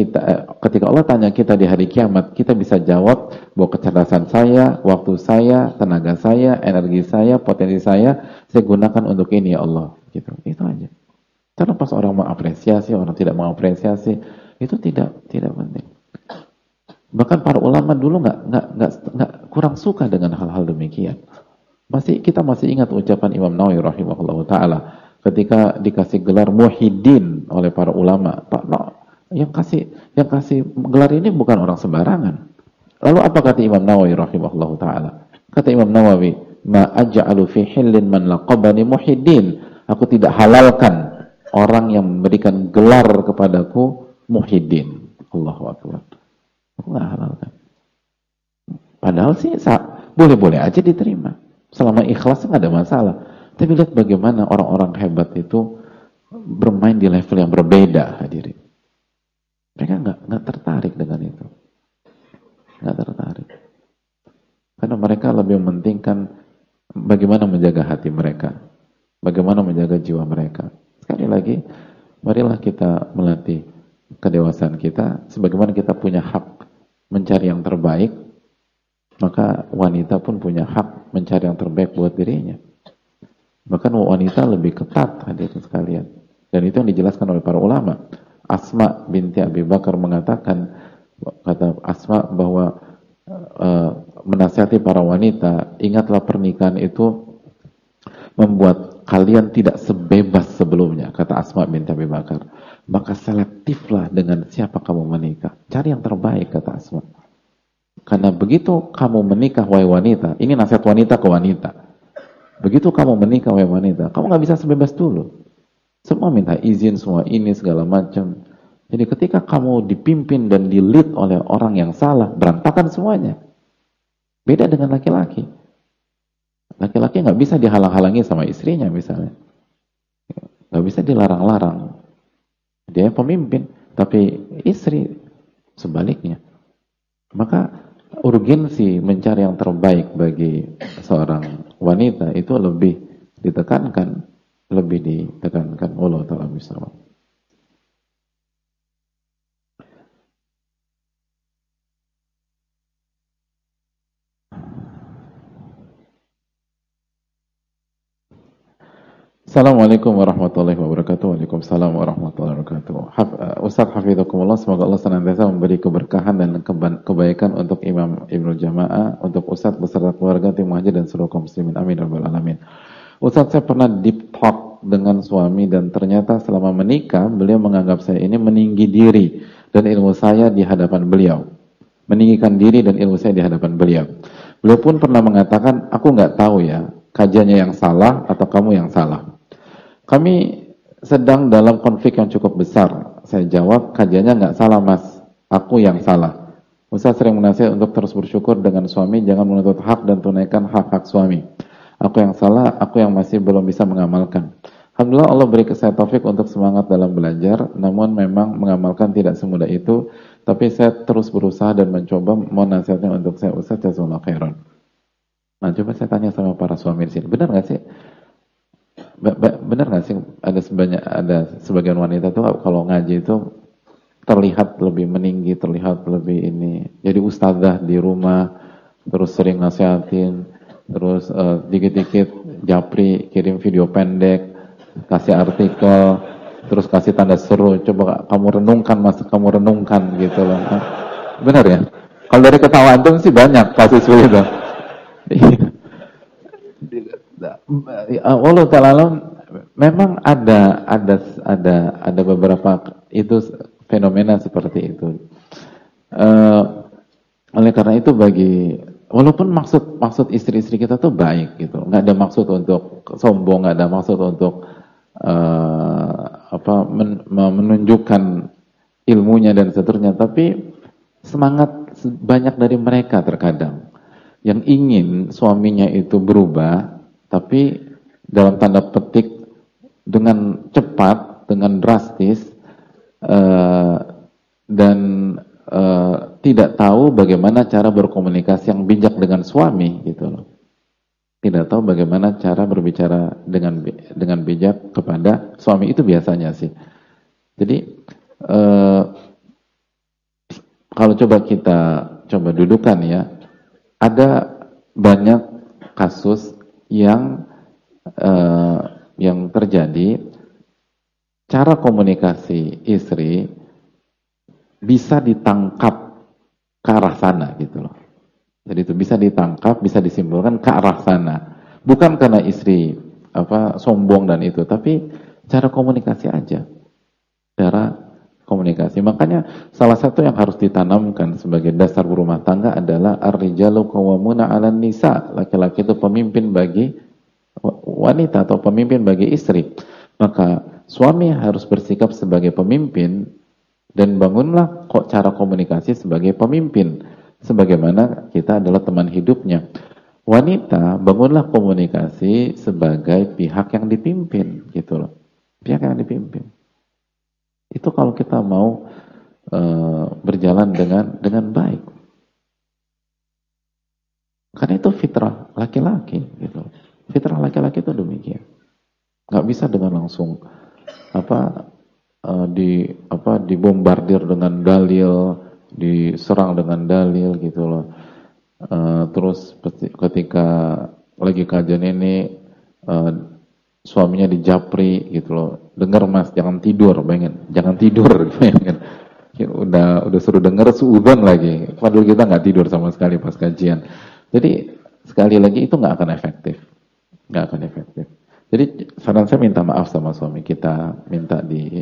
kita di hari kiamat, kita bisa jawab bahwa kecerdasan saya, waktu saya, tenaga saya, energi saya, potensi saya gunakan untuk ini ya Allah. Gitu. Itu aja. Karena pas orang mengapresiasi, orang tidak mengapresiasi, itu tidak penting. Bahkan para ulama dulu nggak kurang suka dengan hal-hal demikian. Kita masih ingat ucapan Imam Nawawi rahimahullah taala ketika dikasih gelar Muhyiddin oleh para ulama. Yang kasih gelar ini bukan orang sembarangan. Lalu apa kata Imam Nawawi rahimahullah taala? Kata Imam Nawawi, "Ma aj'alu fi hillin man laqabani Muhyiddin." Aku tidak halalkan orang yang memberikan gelar kepadaku Muhyiddin. Allahu akbar. Aku nggak halalkan. Padahal sih boleh-boleh aja diterima. Selama ikhlas nggak ada masalah. Tapi lihat bagaimana orang-orang hebat itu bermain di level yang berbeda, hadirin. Mereka nggak tertarik dengan itu. Nggak tertarik. Karena mereka lebih mementingkan bagaimana menjaga hati mereka. Bagaimana menjaga jiwa mereka. Sekali lagi, marilah kita melatih kedewasaan kita sebagaimana kita punya hak mencari yang terbaik, maka wanita pun punya hak mencari yang terbaik buat dirinya. Bahkan wanita lebih ketat, hadirin sekalian. Dan itu yang dijelaskan oleh para ulama. Asma binti Abi Bakar mengatakan, kata Asma bahwa menasihati para wanita, ingatlah pernikahan itu membuat kalian tidak sebebas sebelumnya, kata Asma binti Abi Bakar. Maka selektiflah dengan siapa kamu menikah. Cari yang terbaik, kata Asma. Karena begitu kamu menikah, wahai wanita, ini nasihat wanita ke wanita. Begitu kamu menikah, wahai wanita, kamu nggak bisa sebebas dulu. Semua minta izin, semua ini, segala macam. Jadi ketika kamu dipimpin dan di-lead oleh orang yang salah, berantakan semuanya. Beda dengan laki-laki. Laki-laki nggak bisa dihalang-halangi sama istrinya misalnya. Nggak bisa dilarang-larang. Dia pemimpin, tapi istri sebaliknya. Maka urgensi mencari yang terbaik bagi seorang wanita itu lebih ditekankan. Allah Ta'ala bisawab. Assalamualaikum warahmatullahi wabarakatuh. Waalaikumsalam warahmatullahi wabarakatuh. Ustaz Hafidhukumullah, semoga Allah senantiasa memberi keberkahan dan kebaikan untuk Imam Ibnu Jamaah, untuk Ustaz beserta keluarga, tim muhajir dan seluruh kaum muslimin. Amin ya rabbal alamin. Ustaz, saya pernah deep talk dengan suami dan ternyata selama menikah beliau menganggap saya ini meninggi diri dan ilmu saya di hadapan beliau. Meninggikan diri dan ilmu saya di hadapan beliau. Beliau pun pernah mengatakan, aku nggak tahu ya, kajiannya yang salah atau kamu yang salah. Kami sedang dalam konflik yang cukup besar. Saya jawab, kajiannya nggak salah mas, aku yang salah. Ustaz sering menasihat untuk terus bersyukur dengan suami, jangan menuntut hak dan tunaikan hak-hak suami. Aku yang salah, aku yang masih belum bisa mengamalkan. Alhamdulillah Allah beri saya taufik untuk semangat dalam belajar, namun memang mengamalkan tidak semudah itu, tapi saya terus berusaha dan mencoba menasihatnya untuk saya. Ustaz jazakallahu khairan. Nah, coba saya tanya sama para suami di sini, benar nggak sih? Benar nggak sih ada sebagian wanita tuh kalau ngaji itu terlihat lebih meninggi, terlihat lebih ini. Jadi ustadzah di rumah, terus sering nasihatin, terus dikit-dikit japri, kirim video pendek, kasih artikel, terus kasih tanda seru. Coba kamu renungkan, mas, kamu renungkan gitu loh. Benar ya? Kalau dari ketawa antum sih banyak kasus itu. Allah Ta'ala memang ada beberapa itu fenomena seperti itu. Oleh karena itu walaupun maksud istri-istri kita tuh baik gitu, nggak ada maksud untuk sombong, nggak ada maksud untuk menunjukkan ilmunya dan seterusnya, tapi semangat banyak dari mereka terkadang yang ingin suaminya itu berubah, tapi dalam tanda petik dengan cepat, dengan drastis, dan tidak tahu bagaimana cara berkomunikasi yang bijak dengan suami, gitu loh. Tidak tahu bagaimana cara berbicara dengan bijak kepada suami, itu biasanya sih. Jadi kalau kita dudukan ya, ada banyak kasus yang terjadi, cara komunikasi istri bisa ditangkap ke arah sana gitu loh. Jadi itu bisa ditangkap, bisa disimpulkan ke arah sana. Bukan karena istri sombong dan itu, tapi cara komunikasi aja. Cara komunikasi. Makanya salah satu yang harus ditanamkan sebagai dasar berumah tangga adalah ar-rijalu qawwamuna 'alan nisa. Laki-laki itu pemimpin bagi wanita atau pemimpin bagi istri. Maka suami harus bersikap sebagai pemimpin dan bangunlah cara komunikasi sebagai pemimpin. Sebagaimana kita adalah teman hidupnya. Wanita, bangunlah komunikasi sebagai pihak yang dipimpin, gitu loh. Pihak yang dipimpin. Itu kalau kita mau berjalan dengan baik. Karena itu fitrah laki-laki, gitu. Fitrah laki-laki itu demikian. Nggak bisa dengan langsung dibombardir dengan dalil, diserang dengan dalil gitu loh. Terus ketika lagi kajian ini suaminya dijapri gitu loh. Dengar mas, jangan tidur, bayangin, jangan tidur, bayangin. Udah suruh denger suudzon lagi. Padahal kita nggak tidur sama sekali pas kajian. Jadi sekali lagi itu nggak akan efektif, nggak akan efektif. Jadi saran saya minta maaf sama suami kita, minta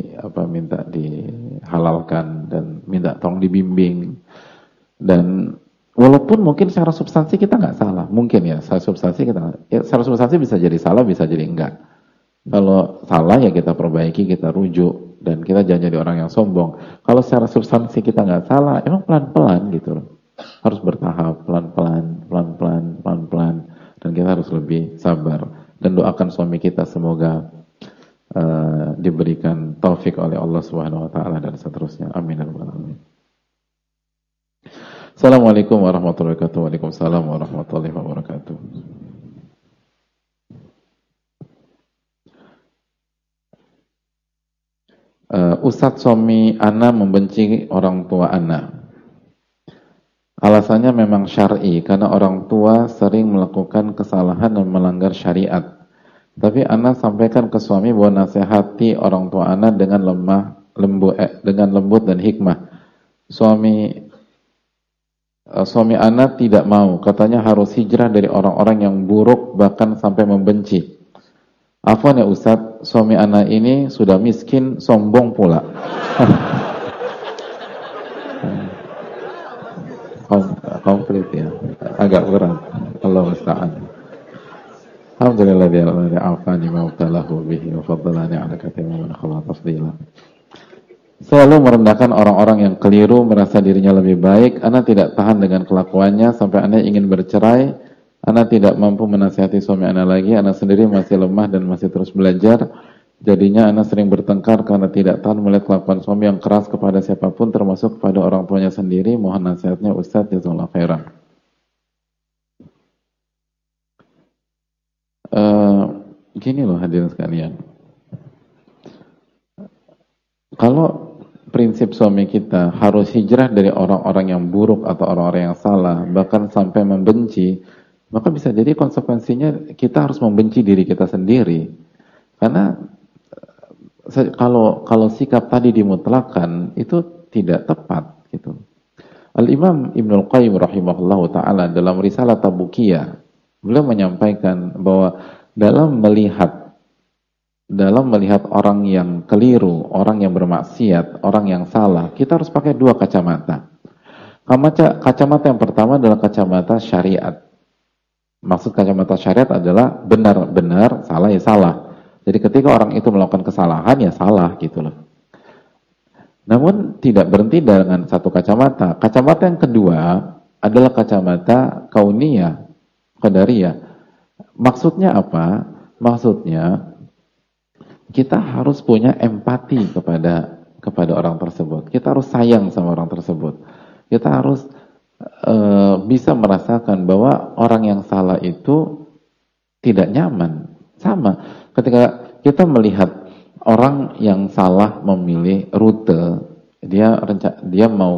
dihalalkan dan minta tolong dibimbing. Dan walaupun mungkin secara substansi kita nggak salah, mungkin ya secara substansi secara substansi bisa jadi salah, bisa jadi enggak. Kalau salah ya kita perbaiki, kita rujuk, dan kita jangan jadi orang yang sombong. Kalau secara substansi kita nggak salah, emang pelan-pelan gitu loh. Harus bertahap, pelan-pelan, pelan-pelan, pelan-pelan, dan kita harus lebih sabar. Dan doakan suami kita semoga diberikan taufik oleh Allah Subhanahu wa taala dan seterusnya. Amin ya rabbal alamin. Assalamualaikum warahmatullahi wabarakatuh. Waalaikumsalam warahmatullahi wabarakatuh. Ustadz, suami ana membenci orang tua ana. Alasannya memang syar'i, karena orang tua sering melakukan kesalahan dan melanggar syariat. Tapi ana sampaikan ke suami bahwa nasihati orang tua ana dengan lembut dan hikmah. Suami ana tidak mau, katanya harus hijrah dari orang-orang yang buruk bahkan sampai membenci. Afwan ya Ustadz, suami ana ini sudah miskin, sombong pula. Komplit ya, agak berat. Allah musta'an. Alhamdulillah bi'alladhi afani ma'ubtalahu bihi wa faddalani ala kathima man khala tafdila. Selalu merendahkan orang-orang yang keliru, merasa dirinya lebih baik. Ana tidak tahan dengan kelakuannya sampai ana ingin bercerai. Ana tidak mampu menasihati suami ana lagi. Ana sendiri masih lemah dan masih terus belajar. Jadinya ana sering bertengkar karena tidak tahan melihat kelakuan suami yang keras kepada siapapun, termasuk kepada orang tuanya sendiri. Mohon nasihatnya Ustaz, jazakallahu khairan. Gini loh hadirin sekalian. Kalau prinsip suami kita harus hijrah dari orang-orang yang buruk atau orang-orang yang salah, bahkan sampai membenci, maka bisa jadi konsekuensinya kita harus membenci diri kita sendiri. Karena kalau sikap tadi dimutlakan itu tidak tepat gitu. Al-Imam Ibnul Qayyim rahimahullahu taala dalam risalah Tabukiyah, beliau menyampaikan bahwa dalam melihat orang yang keliru, orang yang bermaksiat, orang yang salah, kita harus pakai dua kacamata. Kacamata yang pertama adalah kacamata syariat. Maksud kacamata syariat adalah benar-benar, salah ya salah. Jadi ketika orang itu melakukan kesalahan ya salah gitu loh. Namun tidak berhenti dengan satu kacamata. Kacamata yang kedua adalah kacamata kauniyah, qadariyah. Maksudnya apa? Maksudnya kita harus punya empati kepada orang tersebut. Kita harus sayang sama orang tersebut. Kita harus bisa merasakan bahwa orang yang salah itu tidak nyaman. Sama ketika kita melihat orang yang salah memilih rute, dia mau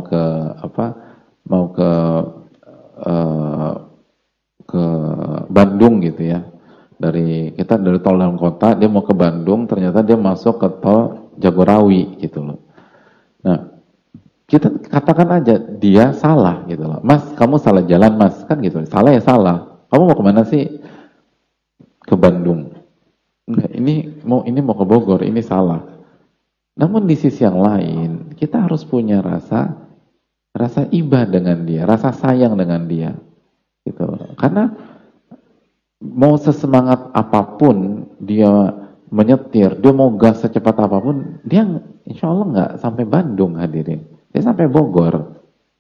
ke Bandung gitu ya. Dari tol dalam kota, dia mau ke Bandung, ternyata dia masuk ke tol Jagorawi gitu loh. Nah, kita katakan aja dia salah gitu loh. Mas, kamu salah jalan mas, kan gitu. Salah ya salah. Kamu mau kemana sih? Ke Bandung. Enggak, ini mau ke Bogor, ini salah. Namun di sisi yang lain, kita harus punya rasa iba dengan dia, rasa sayang dengan dia. Gitu. Karena mau sesemangat apapun dia menyetir, dia mau gas secepat apapun, dia insya Allah nggak sampai Bandung hadirin, dia sampai Bogor.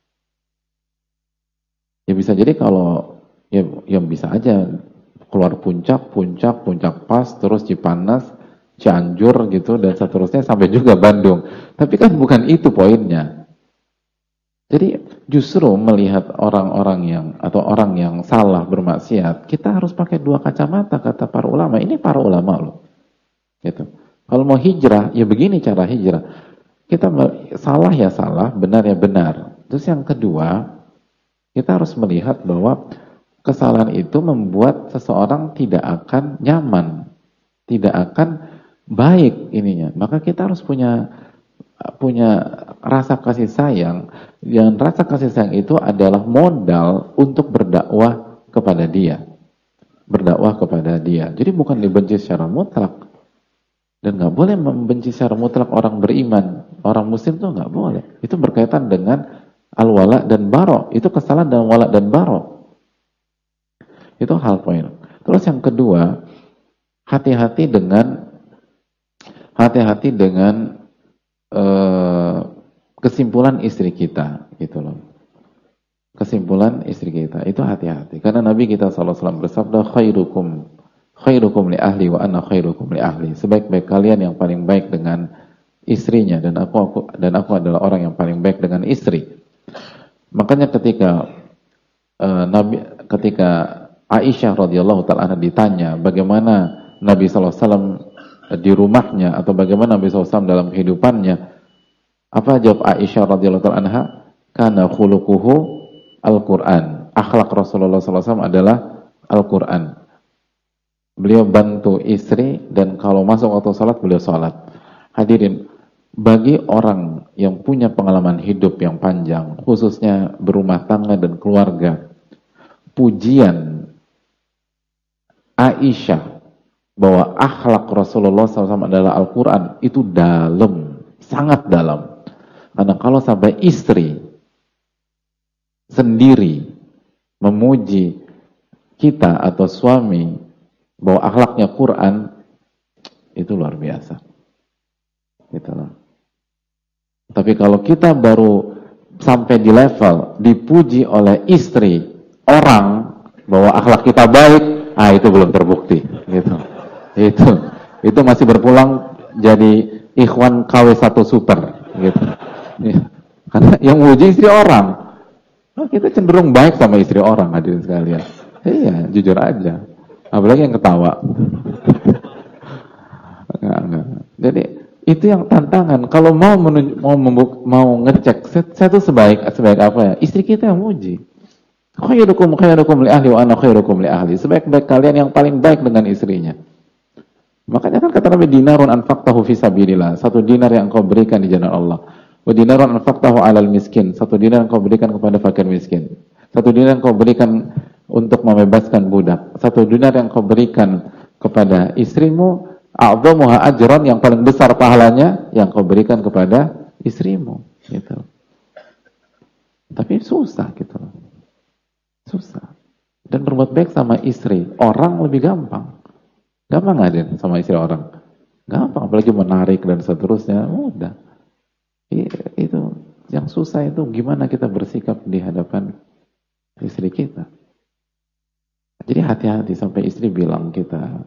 Ya bisa jadi kalau ya bisa aja keluar puncak pas, terus Cipanas, Cianjur gitu dan seterusnya sampai juga Bandung. Tapi kan bukan itu poinnya. Jadi justru melihat orang yang salah bermaksiat, kita harus pakai dua kacamata kata para ulama. Ini para ulama loh. Gitu. Kalau mau hijrah, ya begini cara hijrah. Kita salah ya salah, benar ya benar. Terus yang kedua, kita harus melihat bahwa kesalahan itu membuat seseorang tidak akan nyaman, tidak akan baik ininya. Maka kita harus punya rasa kasih sayang, dan rasa kasih sayang itu adalah modal untuk berdakwah kepada dia. Berdakwah kepada dia. Jadi bukan dibenci secara mutlak. Dan nggak boleh membenci secara mutlak orang beriman. Orang muslim itu nggak boleh. Itu berkaitan dengan al-wala dan bara. Itu kesalahan dalam wala dan bara. Itu hal poin. Terus yang kedua, hati-hati dengan kesimpulan istri kita, gitu loh. Kesimpulan istri kita itu hati-hati. Karena Nabi kita SAW bersabda, khairukum li ahli wa ana khairukum li ahli. Sebaik-baik kalian yang paling baik dengan istrinya, dan aku adalah orang yang paling baik dengan istri. Makanya ketika Aisyah radhiyallahu taala anha ditanya bagaimana Nabi SAW di rumahnya atau bagaimana Nabi SAW dalam kehidupannya, apa jawab Aisyah radhiyallahu taala anha? Kana khuluquhu Al-Quran. Akhlak Rasulullah SAW adalah Al-Quran. Beliau bantu istri, dan kalau masuk waktu salat beliau salat. Hadirin, bagi orang yang punya pengalaman hidup yang panjang, khususnya berumah tangga dan keluarga, pujian Aisyah bahwa akhlak Rasulullah SAW adalah Al-Quran itu dalam, sangat dalam. Karena kalau sampai istri sendiri memuji kita atau suami bahwa akhlaknya Quran, itu luar biasa. Gitu loh. Tapi kalau kita baru sampai di level dipuji oleh istri orang bahwa akhlak kita baik, itu belum terbukti. Gitu. Itu masih berpulang jadi ikhwan KW1 super. Gitu. Karena yang memuji istri orang. Kita cenderung baik sama istri orang, hadirin sekalian. Iya, jujur aja. Apalagi yang ketawa. Enggak. Jadi itu yang tantangan. Kalau mau ngecek, saya tuh sebaik apa ya? Istri kita yang muji. Khairukum li ahli wa ana khairukum li ahli. Sebaik-baik kalian yang paling baik dengan istrinya. Makanya kan kata Nabi, dinarun anfaqtahu fi sabilillah. 1 dinar yang kau berikan di jalan Allah. Wa dinarun anfaqtahu 'alal miskin. 1 dinar yang kau berikan kepada fakir miskin. 1 dinar yang kau berikan untuk membebaskan budak. 1 dinar yang kau berikan kepada istrimu, a'dhamuha ajran, yang paling besar pahalanya yang kau berikan kepada istrimu, gitu. Tapi susah gitu. Susah. Dan berbuat baik sama istri orang lebih gampang. Gampang nggak Din sama istri orang? Gampang, apalagi menarik dan seterusnya, mudah. Itu yang susah, itu gimana kita bersikap di hadapan istri kita. Jadi hati-hati sampai istri bilang kita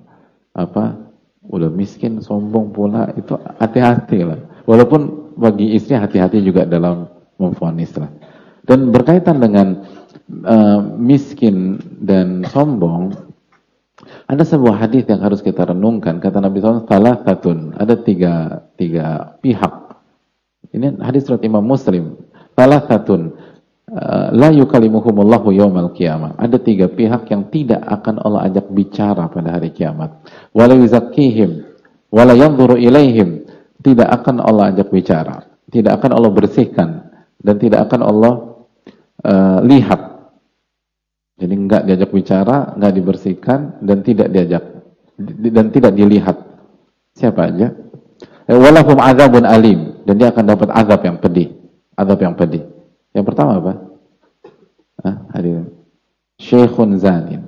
udah miskin, sombong pula, itu hati-hati lah. Walaupun bagi istri hati-hati juga dalam memvonis lah. Dan berkaitan dengan miskin dan sombong, ada sebuah hadis yang harus kita renungkan. Kata Nabi SAW, thalathatun, ada tiga pihak. Ini hadis riwayat Imam Muslim. Thalathatun la yukallimuhumullahu yaumal qiyamah. Ada 3 pihak yang tidak akan Allah ajak bicara pada hari kiamat. Wala yuzakkihim wala yanzuru ilaihim. Tidak akan Allah ajak bicara, tidak akan Allah bersihkan, dan tidak akan Allah lihat. Jadi enggak diajak bicara, enggak dibersihkan, dan tidak dilihat. Siapa aja? Walahum azabun alim, dan dia akan dapat azab yang pedih. Azab yang pedih. Yang pertama apa? Hadirin. Syekhun zanin.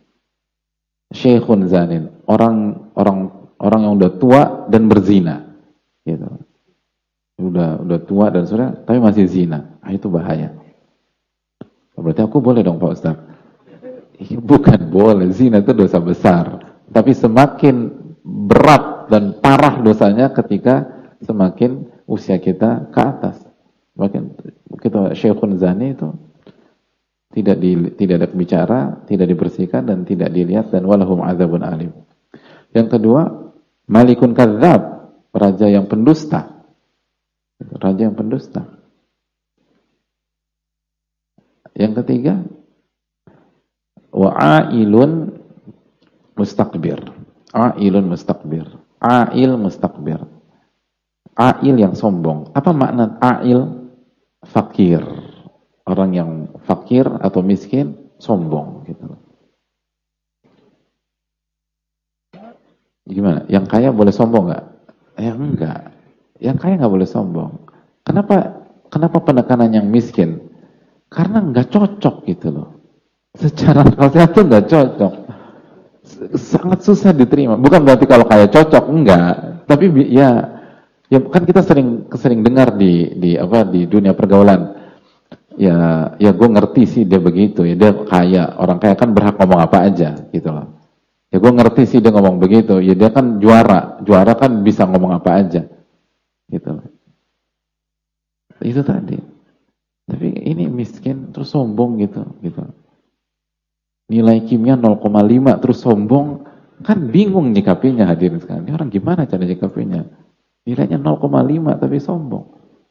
Syekhun zanin. Orang yang udah tua dan berzina. Gitu. Udah tua dan sudah, tapi masih zina. Itu bahaya. Berarti aku boleh dong Pak Ustaz? Bukan boleh. Zina itu dosa besar. Tapi semakin berat dan parah dosanya ketika semakin usia kita ke atas. Semakin kita syekhun zani itu tidak ada bicara, tidak dibersihkan, dan tidak dilihat, dan walahum azabun alim. Yang kedua, malikun kadzab, raja yang pendusta. Raja yang pendusta. Yang ketiga, wa'ailun mustakbir. Ailun mustakbir. Ail mustakbir. Ail yang sombong. Apa makna ail? Fakir. Orang yang fakir atau miskin, sombong gitu. Gimana? Yang kaya boleh sombong nggak? Enggak. Yang kaya nggak boleh sombong. Kenapa penekanan yang miskin? Karena nggak cocok gitu loh. Secara khasiat tuh nggak cocok. Sangat susah diterima. Bukan berarti kalau kaya cocok, enggak. Tapi ya kan kita sering dengar di dunia pergaulan. Ya gue ngerti sih dia begitu. Ya dia kaya. Orang kaya kan berhak ngomong apa aja gitu loh. Ya gue ngerti sih dia ngomong begitu. Ya dia kan juara. Juara kan bisa ngomong apa aja. Gitu loh. Itu tadi. Tapi ini miskin terus sombong gitu. Nilai kimia 0,5 terus sombong, kan bingung nyikapinya hadirin sekalian. Ini orang gimana cara nyikapinya? Nilainya 0,5 tapi sombong.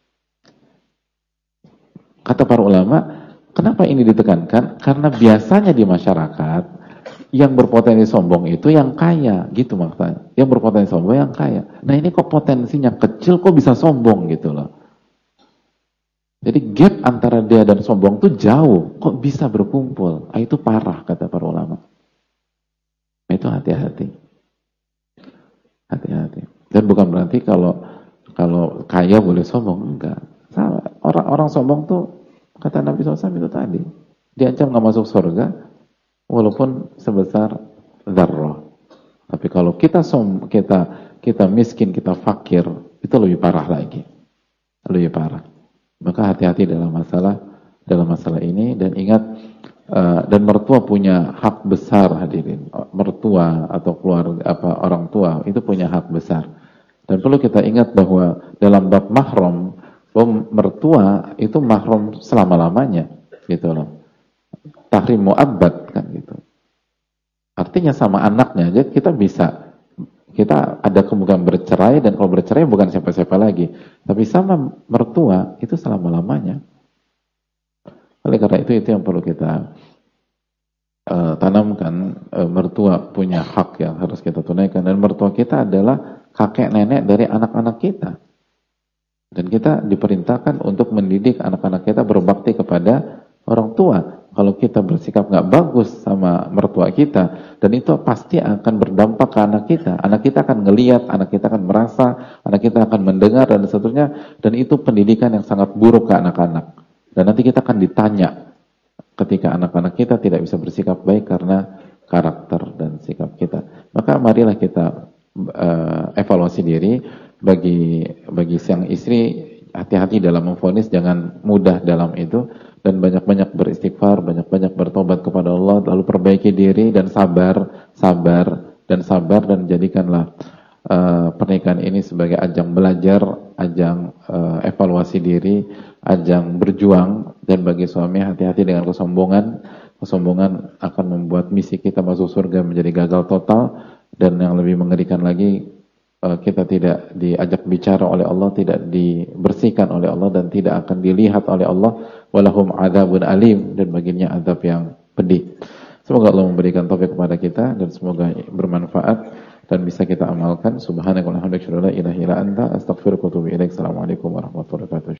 Kata para ulama, kenapa ini ditekankan? Karena biasanya di masyarakat yang berpotensi sombong itu yang kaya, gitu maksudnya. Yang berpotensi sombong yang kaya. Nah ini kok potensinya kecil, kok bisa sombong gitu loh. Jadi gap antara dia dan sombong tuh jauh, kok bisa berkumpul? Itu parah kata para ulama. Itu hati-hati. Hati-hati. Dan bukan berarti kalau kaya boleh sombong, enggak. Orang sombong tuh kata Nabi SAW itu tadi, diancam nggak masuk surga walaupun sebesar dzarrah. Tapi kalau kita miskin, kita fakir, itu lebih parah lagi. Lebih parah. Maka hati-hati dalam masalah ini, dan ingat dan mertua punya hak besar hadirin. Mertua atau orang tua itu punya hak besar. Dan perlu kita ingat bahwa dalam bab mahram, mertua itu mahram selama-lamanya gitu loh. Tahrim mu'abbad kan gitu. Artinya sama anaknya aja kita ada kemungkinan bercerai, dan kalau bercerai bukan siapa-siapa lagi, tapi sama mertua itu selama-lamanya. Oleh karena itu yang perlu kita tanamkan. Mertua punya hak yang harus kita tunaikan, dan mertua kita adalah kakek nenek dari anak-anak kita, dan kita diperintahkan untuk mendidik anak-anak kita berbakti kepada orang tua. Kalau kita bersikap nggak bagus sama mertua kita, dan itu pasti akan berdampak ke anak kita akan ngelihat, anak kita akan merasa, anak kita akan mendengar, dan seterusnya. Dan itu pendidikan yang sangat buruk ke anak-anak. Dan nanti kita akan ditanya ketika anak-anak kita tidak bisa bersikap baik karena karakter dan sikap kita. Maka marilah kita evaluasi diri. Bagi sang istri, hati-hati dalam memvonis, jangan mudah dalam itu, dan banyak-banyak beristighfar, banyak-banyak bertobat kepada Allah, lalu perbaiki diri dan sabar, dan jadikanlah pernikahan ini sebagai ajang belajar, ajang evaluasi diri, ajang berjuang. Dan bagi suami, hati-hati dengan kesombongan. Kesombongan akan membuat misi kita masuk surga menjadi gagal total. Dan yang lebih mengerikan lagi, kita tidak diajak bicara oleh Allah, tidak dibersihkan oleh Allah, dan tidak akan dilihat oleh Allah. Walahum adzabun alim, dan baginya azab yang pedih. Semoga Allah memberikan taufik kepada kita, dan semoga bermanfaat dan bisa kita amalkan. Subhanakallahumma wa bihamdika, asyhadu an la ilaha illa anta, astaghfiruka wa atubu ilaik. Assalamualaikum warahmatullahi wabarakatuh.